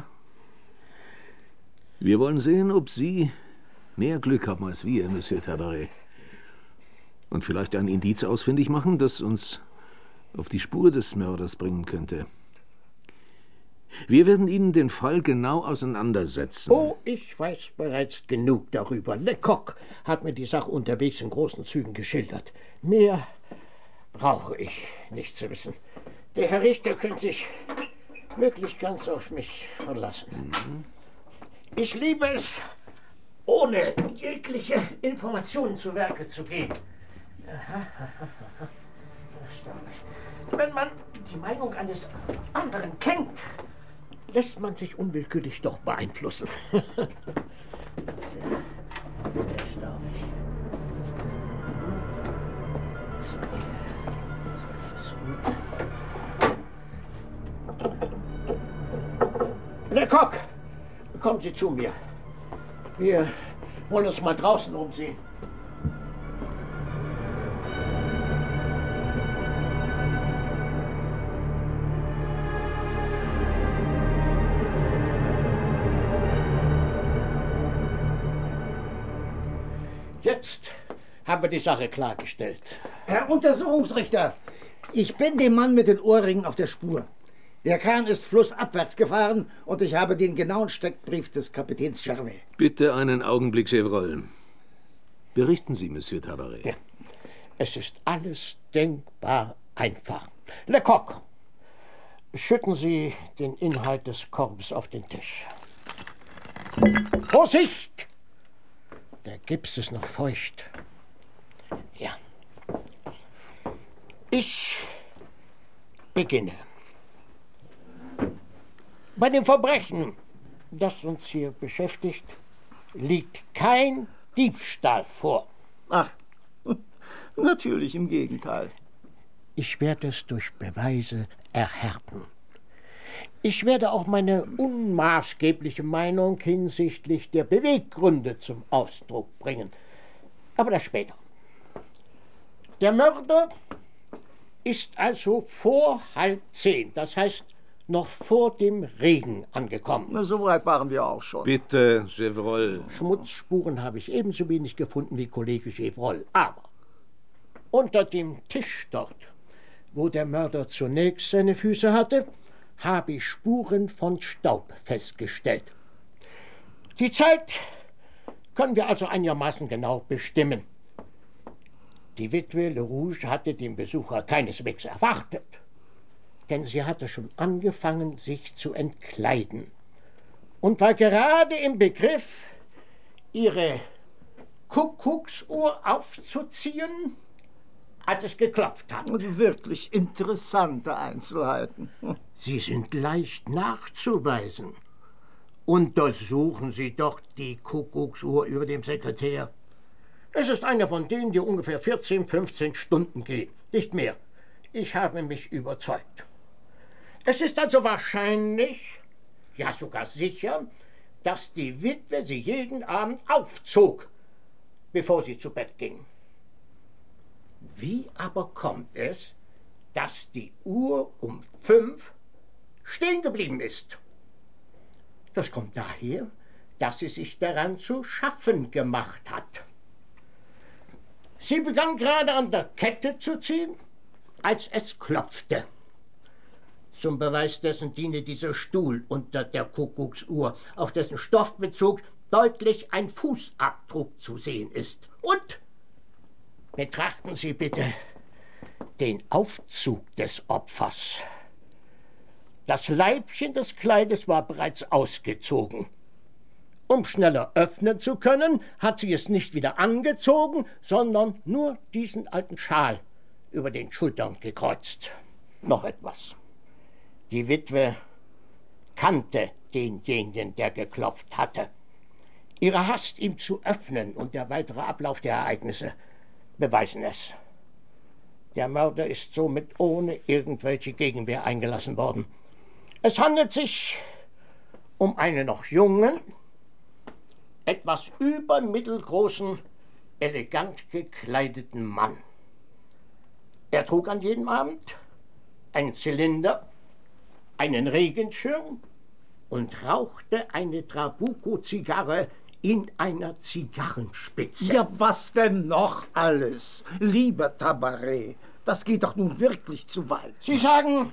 Speaker 10: Wir wollen sehen, ob Sie mehr Glück haben als wir, Monsieur Tabaret. Und vielleicht ein Indiz ausfindig machen, das uns auf die Spur des Mörders bringen könnte. Wir werden Ihnen den Fall genau auseinandersetzen.
Speaker 11: Oh, ich weiß bereits genug darüber. Lecoq hat mir die Sache unterwegs in großen Zügen geschildert. Mehr brauche ich nicht zu wissen. Der Herr Richter könnte sich wirklich ganz auf mich verlassen. Ich liebe es, ohne jegliche Informationen zu Werke zu gehen. Wenn man die Meinung eines anderen kennt, lässt man sich unwillkürlich doch beeinflussen. Sehr erstaunlich. Lecoq, kommen Sie zu mir. Wir wollen uns mal draußen umsehen. Jetzt haben wir die Sache klargestellt. Herr Untersuchungsrichter, ich bin dem Mann mit den Ohrringen auf der Spur. Der Kahn ist flussabwärts gefahren und ich habe den genauen Steckbrief des Kapitäns Gervais.
Speaker 10: Bitte einen Augenblick, Chevreul. Berichten Sie, Monsieur Tabaret.
Speaker 11: Ja. Es ist alles denkbar einfach. Lecoq, schütten Sie den Inhalt des Korbes auf den Tisch. Vorsicht! Der Gips ist noch feucht. Ja. Ich beginne. Bei dem Verbrechen, das uns hier beschäftigt, liegt kein Diebstahl vor.
Speaker 14: Ach, natürlich im Gegenteil.
Speaker 11: Ich werde es durch Beweise erhärten. Ich werde auch meine unmaßgebliche Meinung hinsichtlich der Beweggründe zum Ausdruck bringen. Aber das später. Der Mörder ist also vor 9:30, das heißt noch vor dem Regen angekommen.
Speaker 14: Na, so weit waren wir auch schon.
Speaker 10: Bitte, Chevreul.
Speaker 11: Schmutzspuren habe ich ebenso wenig gefunden wie Kollege Chevreul. Aber unter dem Tisch dort, wo der Mörder zunächst seine Füße hatte, habe ich Spuren von Staub festgestellt. Die Zeit können wir also einigermaßen genau bestimmen. Die Witwe Le Rouge hatte den Besucher keineswegs erwartet, denn sie hatte schon angefangen, sich zu entkleiden und war gerade im Begriff, ihre Kuckucksuhr aufzuziehen, als es geklopft hat.
Speaker 14: Also wirklich interessante Einzelheiten.
Speaker 11: Sie sind leicht nachzuweisen. Untersuchen Sie doch die Kuckucksuhr über dem Sekretär. Es ist eine von denen, die ungefähr 14, 15 Stunden gehen. Nicht mehr. Ich habe mich überzeugt. Es ist also wahrscheinlich, ja sogar sicher, dass die Witwe sie jeden Abend aufzog, bevor sie zu Bett ging. Wie aber kommt es, dass die Uhr um 5 stehen geblieben ist? Das kommt daher, dass sie sich daran zu schaffen gemacht hat. Sie begann gerade an der Kette zu ziehen, als es klopfte. Zum Beweis dessen diene dieser Stuhl unter der Kuckucksuhr, auf dessen Stoffbezug deutlich ein Fußabdruck zu sehen ist. Und betrachten Sie bitte den Aufzug des Opfers. Das Leibchen des Kleides war bereits ausgezogen. Um schneller öffnen zu können, hat sie es nicht wieder angezogen, sondern nur diesen alten Schal über den Schultern gekreuzt. Noch etwas. Die Witwe kannte denjenigen, der geklopft hatte. Ihre Hast, ihm zu öffnen, und der weitere Ablauf der Ereignisse beweisen es. Der Mörder ist somit ohne irgendwelche Gegenwehr eingelassen worden. Es handelt sich um einen noch jungen, etwas übermittelgroßen, elegant gekleideten Mann. Er trug an jedem Abend einen Zylinder, einen Regenschirm und rauchte eine Trabuco-Zigarre in einer Zigarrenspitze.
Speaker 14: Ja, was denn noch alles? Lieber Tabaret, das geht doch nun wirklich zu weit.
Speaker 11: Sie sagen,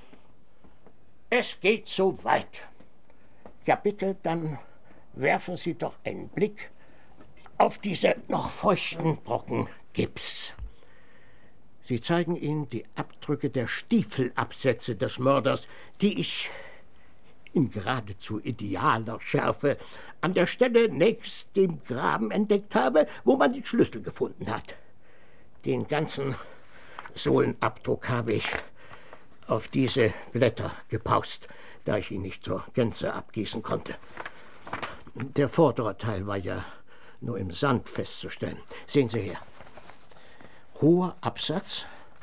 Speaker 11: es geht zu weit. Ja, bitte, dann werfen Sie doch einen Blick auf diese noch feuchten Brocken Gips. Sie zeigen Ihnen die Abdrücke der Stiefelabsätze des Mörders, die ich in geradezu idealer Schärfe an der Stelle nächst dem Graben entdeckt habe, wo man den Schlüssel gefunden hat. Den ganzen Sohlenabdruck habe ich auf diese Blätter gepaust, da ich ihn nicht zur Gänze abgießen konnte. Der vordere Teil war ja nur im Sand festzustellen. Sehen Sie her. Hoher Absatz,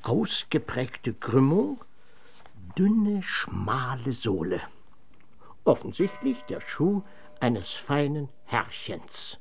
Speaker 14: ausgeprägte Krümmung, dünne, schmale Sohle. Offensichtlich der Schuh eines feinen Herrchens.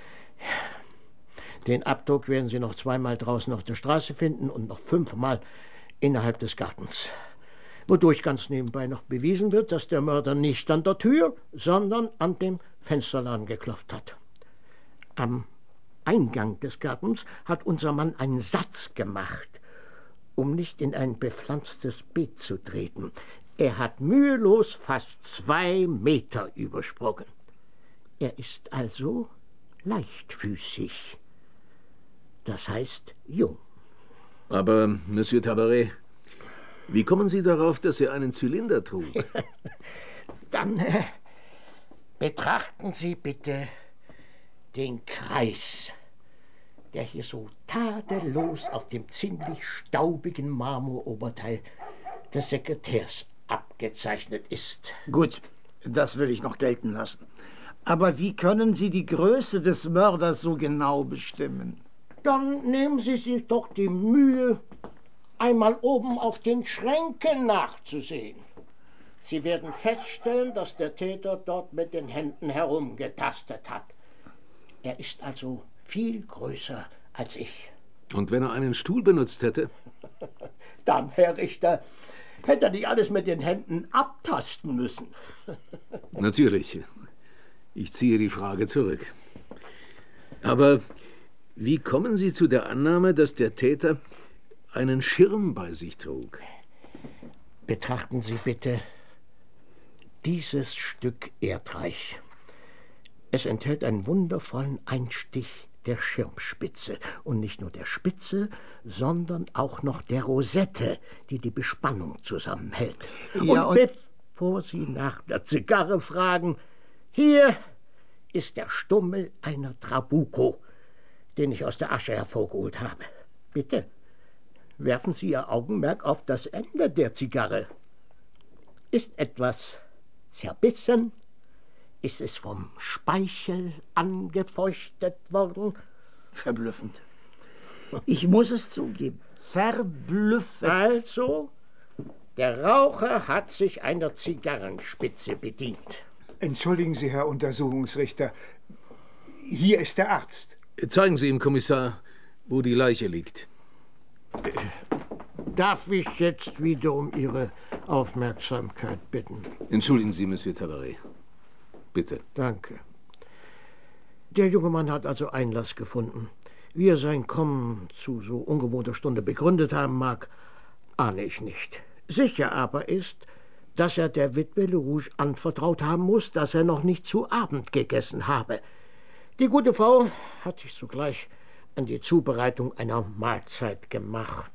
Speaker 14: Den Abdruck werden Sie noch 2-mal draußen auf der Straße finden und noch 5-mal innerhalb des Gartens. Wodurch ganz nebenbei noch bewiesen wird, dass der Mörder nicht an der Tür, sondern an dem Fensterladen geklopft hat. Am Eingang des Gartens hat unser Mann einen Satz gemacht, um nicht in ein bepflanztes Beet zu treten. Er hat mühelos fast 2 Meter übersprungen. Er ist also leichtfüßig. Das heißt jung.
Speaker 10: Aber, Monsieur Tabaret, wie kommen Sie darauf, dass er einen Zylinder trug?
Speaker 14: Dann betrachten Sie bitte den Kreis, der hier so tadellos auf dem ziemlich staubigen Marmoroberteil des Sekretärs abgezeichnet ist.
Speaker 11: Gut, das will ich noch gelten lassen. Aber wie können Sie die Größe des Mörders so genau bestimmen?
Speaker 14: Dann nehmen Sie sich doch die Mühe, einmal oben auf den Schränken nachzusehen. Sie werden feststellen, dass der Täter dort mit den Händen herumgetastet hat. Er ist also viel größer als ich.
Speaker 10: Und wenn er einen Stuhl benutzt hätte?
Speaker 14: Dann, Herr Richter, hätte er nicht alles mit den Händen abtasten müssen.
Speaker 10: Natürlich. Ich ziehe die Frage zurück. Aber wie kommen Sie zu der Annahme, dass der Täter einen Schirm bei sich trug?
Speaker 14: Betrachten Sie bitte dieses Stück Erdreich. Es enthält einen wundervollen Einstich der Schirmspitze. Und nicht nur der Spitze, sondern auch noch der Rosette, die die Bespannung zusammenhält. Ja, und bevor Sie nach der Zigarre fragen, hier ist der Stummel einer Trabuco, den ich aus der Asche hervorgeholt habe. Bitte, werfen Sie Ihr Augenmerk auf das Ende der Zigarre. Ist etwas zerbissen? Ist es vom Speichel angefeuchtet worden?
Speaker 11: Verblüffend. Ich muss es zugeben. Verblüffend.
Speaker 14: Also, der Raucher hat sich einer Zigarrenspitze bedient.
Speaker 4: Entschuldigen Sie, Herr Untersuchungsrichter. Hier ist der Arzt.
Speaker 10: Zeigen Sie ihm, Kommissar, wo die Leiche liegt.
Speaker 14: Darf ich jetzt wieder um Ihre Aufmerksamkeit bitten?
Speaker 10: Entschuldigen Sie, Monsieur Tabaret. Bitte.
Speaker 14: Danke. Der junge Mann hat also Einlass gefunden. Wie er sein Kommen zu so ungewohnter Stunde begründet haben mag, ahne ich nicht. Sicher aber ist, dass er der Witwe Le Rouge anvertraut haben muss, dass er noch nicht zu Abend gegessen habe. Die gute Frau hat sich sogleich an die Zubereitung einer Mahlzeit gemacht.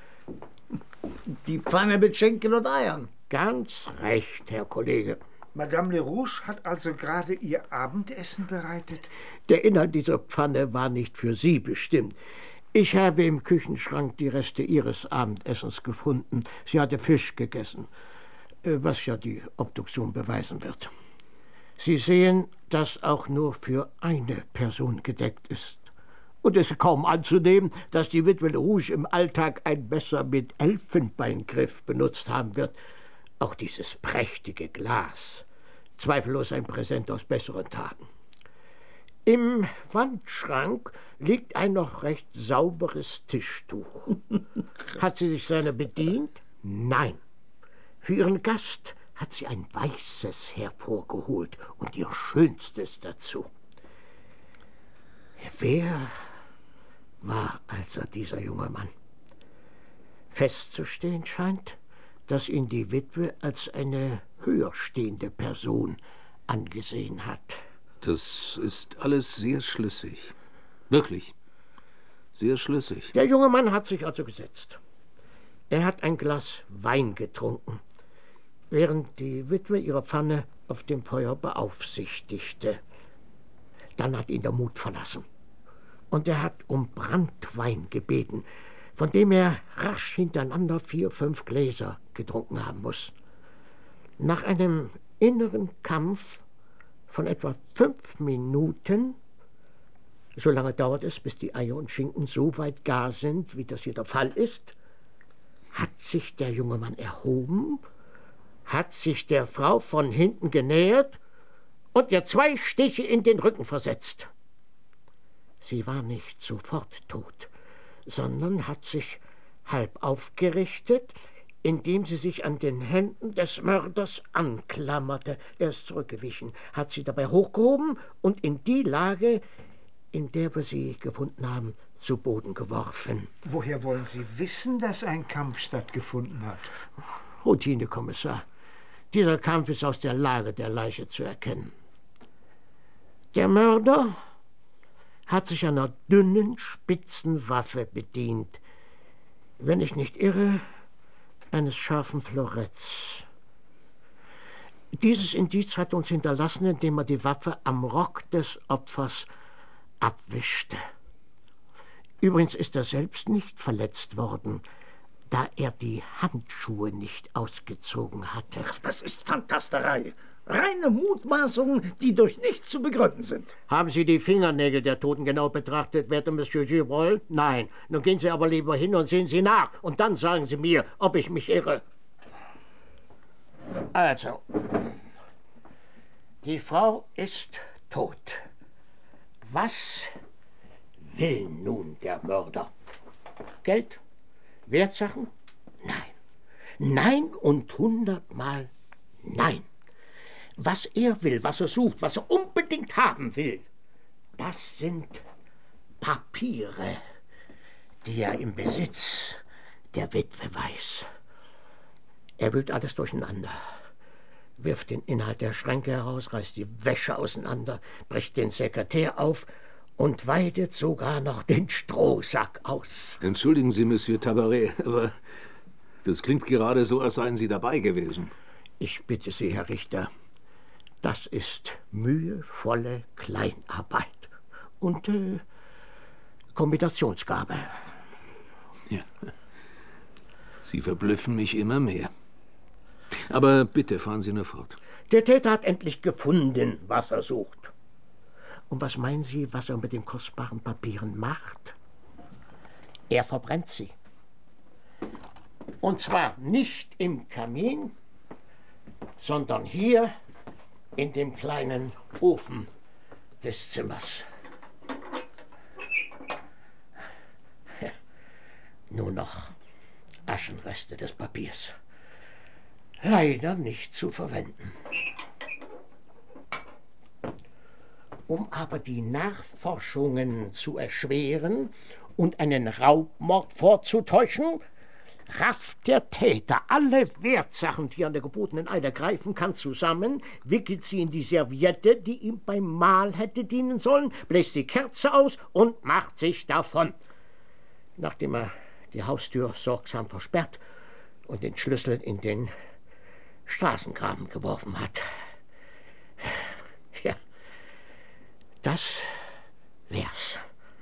Speaker 11: Die Pfanne mit Schinken und Eiern.
Speaker 14: Ganz recht, Herr Kollege.
Speaker 4: Madame Le Rouge hat also gerade ihr Abendessen bereitet?
Speaker 14: Der Inhalt dieser Pfanne war nicht für Sie bestimmt. Ich habe im Küchenschrank die Reste Ihres Abendessens gefunden. Sie hatte Fisch gegessen, was ja die Obduktion beweisen wird. Sie sehen, dass auch nur für eine Person gedeckt ist. Und es ist kaum anzunehmen, dass die Witwe Le Rouge im Alltag ein Messer mit Elfenbeingriff benutzt haben wird. Auch dieses prächtige Glas, zweifellos ein Präsent aus besseren Tagen. Im Wandschrank liegt ein noch recht sauberes Tischtuch. Hat sie sich seiner bedient? Nein. Für ihren Gast hat sie ein weißes hervorgeholt und ihr schönstes dazu. Wer war also dieser junge Mann? Festzustehen scheint, dass ihn die Witwe als eine höher stehende Person angesehen hat.
Speaker 10: Das ist alles sehr schlüssig. Wirklich. Sehr schlüssig.
Speaker 14: Der junge Mann hat sich also gesetzt. Er hat ein Glas Wein getrunken, während die Witwe ihre Pfanne auf dem Feuer beaufsichtigte. Dann hat ihn der Mut verlassen. Und er hat um Branntwein gebeten, von dem er rasch hintereinander 4, 5 Gläser getrunken haben muss. Nach einem inneren Kampf von etwa 5 Minuten, so lange dauert es, bis die Eier und Schinken so weit gar sind, wie das hier der Fall ist, sich der junge Mann erhoben, hat sich der Frau von hinten genähert und ihr 2 Stiche in den Rücken versetzt. Sie war nicht sofort tot, sondern hat sich halb aufgerichtet, indem sie sich an den Händen des Mörders anklammerte. Er ist zurückgewichen, hat sie dabei hochgehoben und in die Lage, in der wir sie gefunden haben, zu Boden geworfen.
Speaker 11: Woher wollen Sie wissen, dass ein Kampf stattgefunden hat?
Speaker 14: Routine, Kommissar. Dieser Kampf ist aus der Lage der Leiche zu erkennen. Der Mörder hat sich einer dünnen, spitzen Waffe bedient. Wenn ich nicht irre, eines scharfen Floretts. Dieses Indiz hat uns hinterlassen, indem er die Waffe am Rock des Opfers abwischte. Übrigens ist er selbst nicht verletzt worden, da er die Handschuhe nicht ausgezogen hatte.
Speaker 11: Das ist Fantasterei. Reine Mutmaßungen, die durch nichts zu begründen sind.
Speaker 14: Haben Sie die Fingernägel der Toten genau betrachtet, werter Monsieur Givrol? Nein. Nun gehen Sie aber lieber hin und sehen Sie nach. Und dann sagen Sie mir, ob ich mich irre. Also, die Frau ist tot. Was will nun der Mörder? Geld? Wertsachen? Nein. Nein und 100-mal nein. Was er will, was er sucht, was er unbedingt haben will, das sind Papiere, die er im Besitz der Witwe weiß. Er wühlt alles durcheinander, wirft den Inhalt der Schränke heraus, reißt die Wäsche auseinander, bricht den Sekretär auf und weidet sogar noch den Strohsack aus.
Speaker 10: Entschuldigen Sie, Monsieur Tabaret, aber das klingt gerade so, als seien Sie dabei gewesen.
Speaker 14: Ich bitte Sie, Herr Richter, das ist mühevolle Kleinarbeit und Kombinationsgabe.
Speaker 10: Ja, Sie verblüffen mich immer mehr. Aber bitte, fahren Sie nur fort.
Speaker 14: Der Täter hat endlich gefunden, was er sucht. Und was meinen Sie, was er mit den kostbaren Papieren macht? Er verbrennt sie. Und zwar nicht im Kamin, sondern hier in dem kleinen Ofen des Zimmers. Nur noch Aschenreste des Papiers. Leider nicht zu verwenden. Um aber die Nachforschungen zu erschweren und einen Raubmord vorzutäuschen, rafft der Täter alle Wertsachen, die er an der gebotenen Eile greifen kann, zusammen, wickelt sie in die Serviette, die ihm beim Mahl hätte dienen sollen, bläst die Kerze aus und macht sich davon. Nachdem er die Haustür sorgsam versperrt und den Schlüssel in den Straßengraben geworfen hat. Ja, das wär's.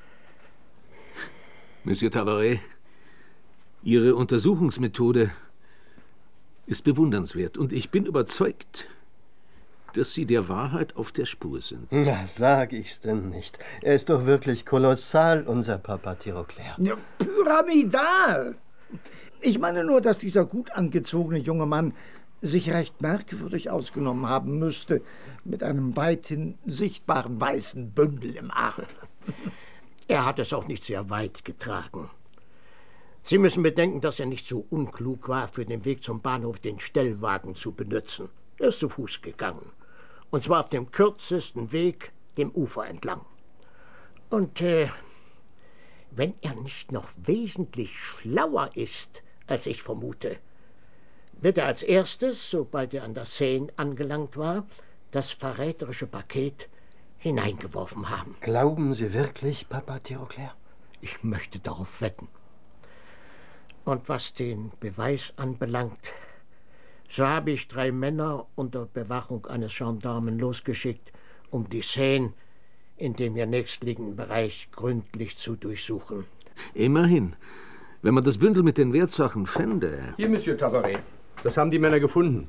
Speaker 10: Monsieur Tabaret, Ihre Untersuchungsmethode ist bewundernswert und ich bin überzeugt, dass Sie der Wahrheit auf der Spur sind.
Speaker 12: Na, sag ich's denn nicht. Er ist doch wirklich kolossal, unser Papa Tiroclair.
Speaker 11: Ja, pyramidal! Ich meine nur, dass dieser gut angezogene junge Mann sich recht merkwürdig ausgenommen haben müsste, mit einem weithin sichtbaren weißen Bündel im Arm.
Speaker 14: Er hat es auch nicht sehr weit getragen. Sie müssen bedenken, dass er nicht so unklug war, für den Weg zum Bahnhof den Stellwagen zu benutzen. Er ist zu Fuß gegangen. Und zwar auf dem kürzesten Weg, dem Ufer entlang. Und wenn er nicht noch wesentlich schlauer ist, als ich vermute, wird er als erstes, sobald er an der Seine angelangt war, das verräterische Paket hineingeworfen haben.
Speaker 12: Glauben Sie wirklich, Papa Tiroclair?
Speaker 14: Ich möchte darauf wetten. Und was den Beweis anbelangt, so habe ich 3 Männer unter Bewachung eines Gendarmen losgeschickt, um die Seine in dem mir nächstliegenden Bereich gründlich zu durchsuchen.
Speaker 10: Immerhin. Wenn man das Bündel mit den Wertsachen fände...
Speaker 15: Hier, Monsieur Tabaret. Das haben die Männer gefunden.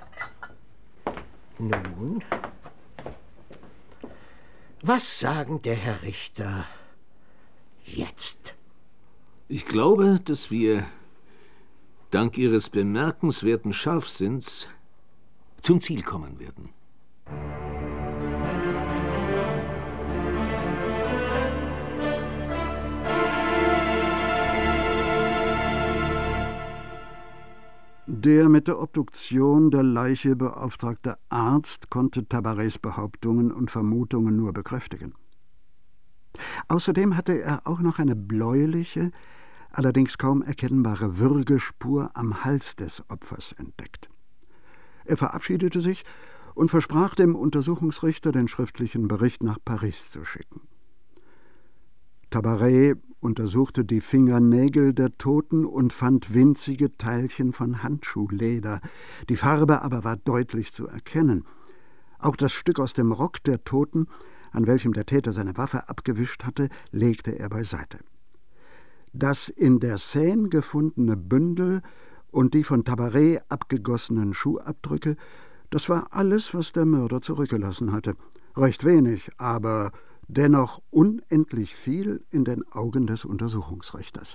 Speaker 14: Nun, was sagen der Herr Richter jetzt?
Speaker 10: Ich glaube, dass wir dank Ihres bemerkenswerten Scharfsinns zum Ziel kommen werden.
Speaker 3: Der mit der Obduktion der Leiche beauftragte Arzt konnte Tabarets Behauptungen und Vermutungen nur bekräftigen. Außerdem hatte er auch noch eine bläuliche, allerdings kaum erkennbare Würgespur am Hals des Opfers entdeckt. Er verabschiedete sich und versprach dem Untersuchungsrichter, den schriftlichen Bericht nach Paris zu schicken. Tabaret untersuchte die Fingernägel der Toten und fand winzige Teilchen von Handschuhleder. Die Farbe aber war deutlich zu erkennen. Auch das Stück aus dem Rock der Toten, an welchem der Täter seine Waffe abgewischt hatte, legte er beiseite. Das in der Seine gefundene Bündel und die von Tabaret abgegossenen Schuhabdrücke, das war alles, was der Mörder zurückgelassen hatte. Recht wenig, aber dennoch unendlich viel in den Augen des Untersuchungsrichters.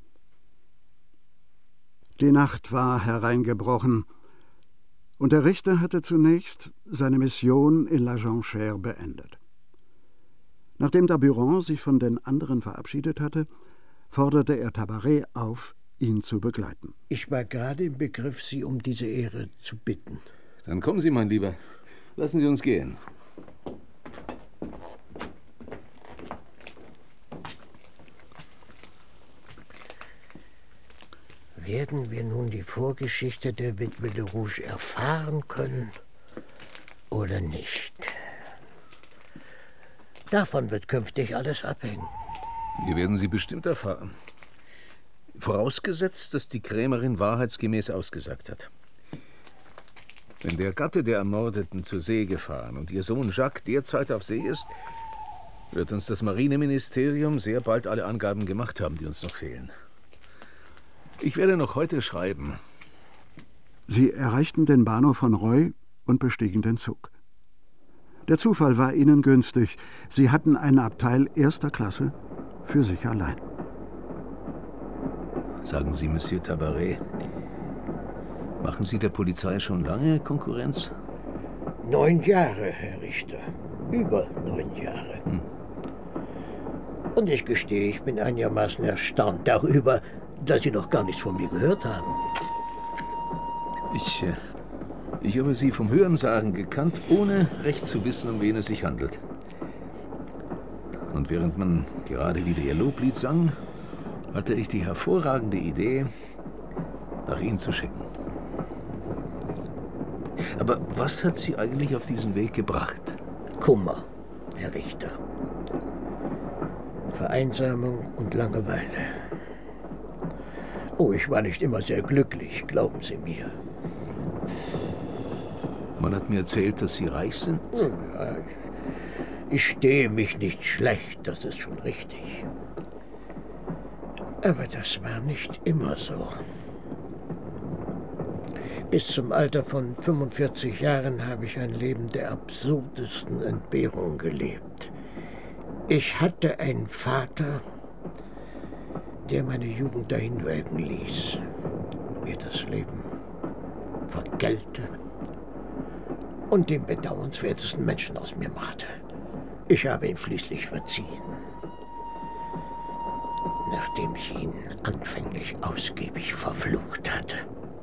Speaker 3: Die Nacht war hereingebrochen, und der Richter hatte zunächst seine Mission in La Jonchère beendet. Nachdem Daburon sich von den anderen verabschiedet hatte, forderte er Tabaret auf, ihn zu begleiten.
Speaker 14: Ich war gerade im Begriff, Sie um diese Ehre zu bitten.
Speaker 10: Dann kommen Sie, mein Lieber. Lassen Sie uns gehen.
Speaker 14: Werden wir nun die Vorgeschichte der Witwe de Rouge erfahren können oder nicht? Davon wird künftig alles abhängen.
Speaker 10: Wir werden sie bestimmt erfahren. Vorausgesetzt, dass die Krämerin wahrheitsgemäß ausgesagt hat. Wenn der Gatte der Ermordeten zur See gefahren und ihr Sohn Jacques derzeit auf See ist, wird uns das Marineministerium sehr bald alle Angaben gemacht haben, die uns noch fehlen. Ich werde noch heute schreiben.
Speaker 3: Sie erreichten den Bahnhof von Roye und bestiegen den Zug. Der Zufall war ihnen günstig. Sie hatten ein Abteil erster Klasse für sich allein.
Speaker 10: Sagen Sie, Monsieur Tabaret, machen Sie der Polizei schon lange Konkurrenz?
Speaker 14: 9 Jahre, Herr Richter. Über 9 Jahre. Und ich gestehe, ich bin einigermaßen erstaunt darüber, dass Sie noch gar nichts von mir gehört haben.
Speaker 10: Ich habe Sie vom Hörensagen gekannt, ohne recht zu wissen, um wen es sich handelt. Und während man gerade wieder Ihr Loblied sang, hatte ich die hervorragende Idee, nach Ihnen zu schicken. Aber was hat Sie eigentlich auf diesen Weg gebracht?
Speaker 14: Kummer, Herr Richter. Vereinsamung und Langeweile. Oh, ich war nicht immer sehr glücklich, glauben Sie mir.
Speaker 10: Man hat mir erzählt, dass Sie reich sind.
Speaker 14: Ja, ich stehe mich nicht schlecht, das ist schon richtig. Aber das war nicht immer so. Bis zum Alter von 45 Jahren habe ich ein Leben der absurdesten Entbehrung gelebt. Ich hatte einen Vater, der meine Jugend dahinwelken ließ, mir das Leben vergällte und den bedauernswertesten Menschen aus mir machte. Ich habe ihn schließlich verziehen, nachdem ich ihn anfänglich ausgiebig verflucht hatte.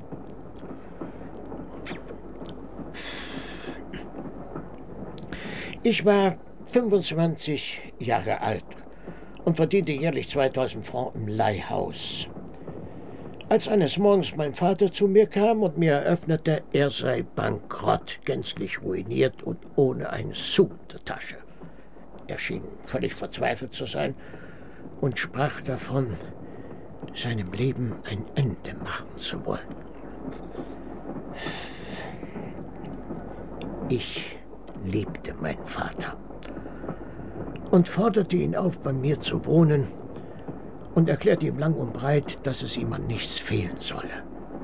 Speaker 14: Ich war 25 Jahre alt und verdiente jährlich 2000 Francs im Leihhaus. Als eines Morgens mein Vater zu mir kam und mir eröffnete, er sei bankrott, gänzlich ruiniert und ohne einen Sou in der Tasche. Er schien völlig verzweifelt zu sein und sprach davon, seinem Leben ein Ende machen zu wollen. Ich liebte meinen Vater und forderte ihn auf, bei mir zu wohnen und erklärte ihm lang und breit, dass es ihm an nichts fehlen solle.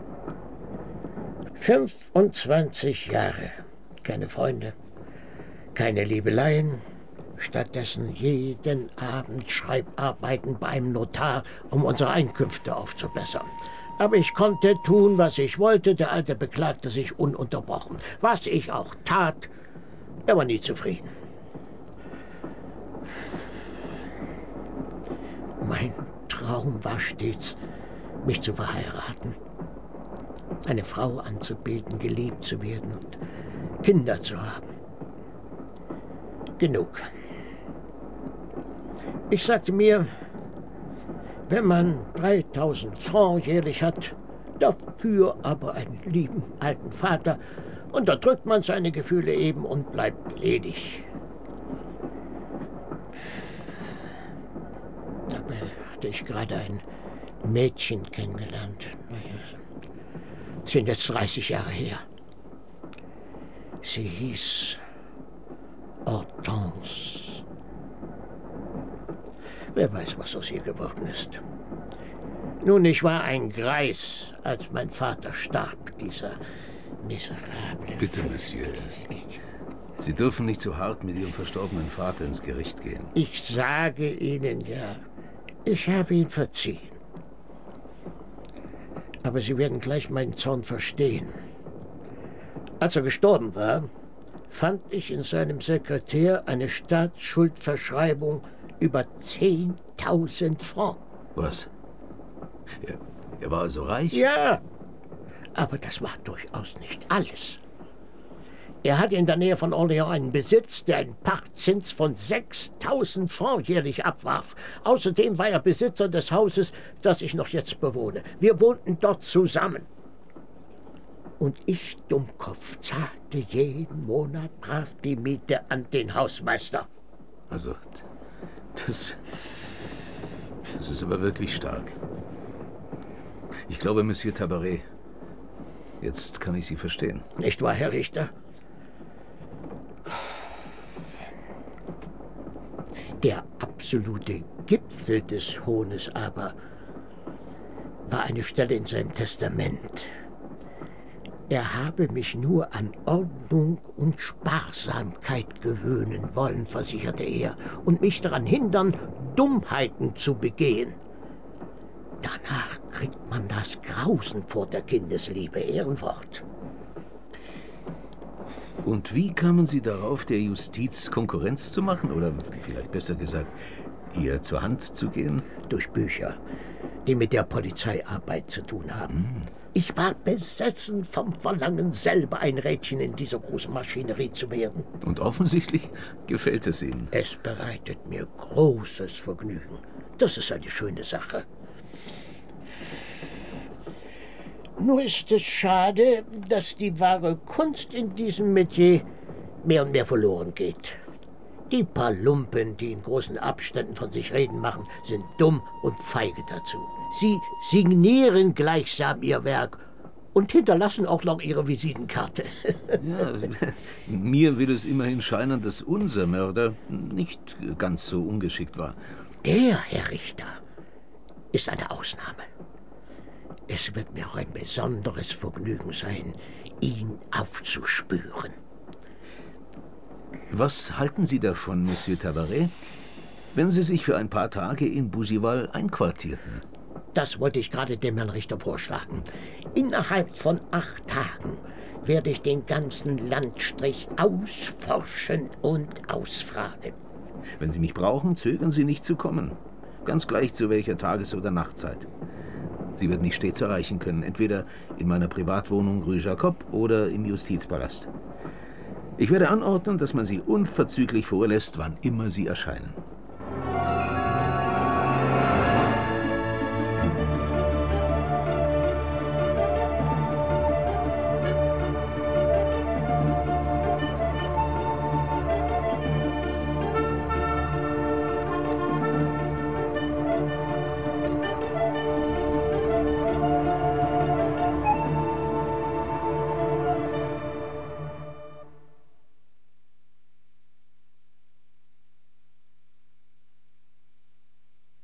Speaker 14: 25 Jahre, keine Freunde, keine Liebeleien, stattdessen jeden Abend Schreibarbeiten bei einem Notar, um unsere Einkünfte aufzubessern. Aber ich konnte tun, was ich wollte. Der Alte beklagte sich ununterbrochen. Was ich auch tat, er war nie zufrieden. Mein Traum war stets, mich zu verheiraten. Eine Frau anzubeten, geliebt zu werden und Kinder zu haben. Genug. Ich sagte mir, wenn man 3000 Francs jährlich hat, dafür aber einen lieben alten Vater, unterdrückt man seine Gefühle eben und bleibt ledig. Dabei hatte ich gerade ein Mädchen kennengelernt. Sind jetzt 30 Jahre her. Sie hieß Hortense. Wer weiß, was aus ihr geworden ist. Nun, ich war ein Greis, als mein Vater starb, dieser miserable...
Speaker 10: Bitte, Monsieur. Sie dürfen nicht so hart mit Ihrem verstorbenen Vater ins Gericht gehen.
Speaker 14: Ich sage Ihnen ja, ich habe ihn verziehen. Aber Sie werden gleich meinen Zorn verstehen. Als er gestorben war, fand ich in seinem Sekretär eine Staatsschuldverschreibung über 10.000 Francs.
Speaker 10: Was? Er war also reich?
Speaker 14: Ja, aber das war durchaus nicht alles. Er hatte in der Nähe von Orléans einen Besitz, der einen Pachtzins von 6.000 Francs jährlich abwarf. Außerdem war er Besitzer des Hauses, das ich noch jetzt bewohne. Wir wohnten dort zusammen. Und ich, Dummkopf, zahlte jeden Monat brav die Miete an den Hausmeister.
Speaker 10: Also, das ist aber wirklich stark. Ich glaube, Monsieur Tabaret, jetzt kann ich Sie verstehen.
Speaker 14: Nicht wahr, Herr Richter? Der absolute Gipfel des Hohnes aber war eine Stelle in seinem Testament. Er habe mich nur an Ordnung und Sparsamkeit gewöhnen wollen, versicherte er, und mich daran hindern, Dummheiten zu begehen. Danach kriegt man das Grausen vor der Kindesliebe, Ehrenwort.
Speaker 10: Und wie kamen Sie darauf, der Justiz Konkurrenz zu machen? Oder vielleicht besser gesagt, ihr zur Hand zu gehen?
Speaker 14: Durch Bücher, die mit der Polizeiarbeit zu tun haben. Ich war besessen vom Verlangen, selber ein Rädchen in dieser großen Maschinerie zu werden.
Speaker 10: Und offensichtlich gefällt es Ihnen.
Speaker 14: Es bereitet mir großes Vergnügen. Das ist eine schöne Sache. Nur ist es schade, dass die wahre Kunst in diesem Metier mehr und mehr verloren geht. Die paar Lumpen, die in großen Abständen von sich reden machen, sind dumm und feige dazu. Sie signieren gleichsam ihr Werk und hinterlassen auch noch ihre Visitenkarte.
Speaker 10: Ja, mir will es immerhin scheinen, dass unser Mörder nicht ganz so ungeschickt war.
Speaker 14: Der, Herr Richter, ist eine Ausnahme. Es wird mir auch ein besonderes Vergnügen sein, ihn aufzuspüren.
Speaker 10: Was halten Sie davon, Monsieur Tabaret, wenn Sie sich für ein paar Tage in Bougival einquartierten?
Speaker 14: Das wollte ich gerade dem Herrn Richter vorschlagen. Innerhalb von 8 Tagen werde ich den ganzen Landstrich ausforschen und ausfragen.
Speaker 10: Wenn Sie mich brauchen, zögern Sie nicht zu kommen. Ganz gleich zu welcher Tages- oder Nachtzeit. Sie werden mich stets erreichen können, entweder in meiner Privatwohnung Rue Jacob oder im Justizpalast. Ich werde anordnen, dass man Sie unverzüglich vorlässt, wann immer Sie erscheinen.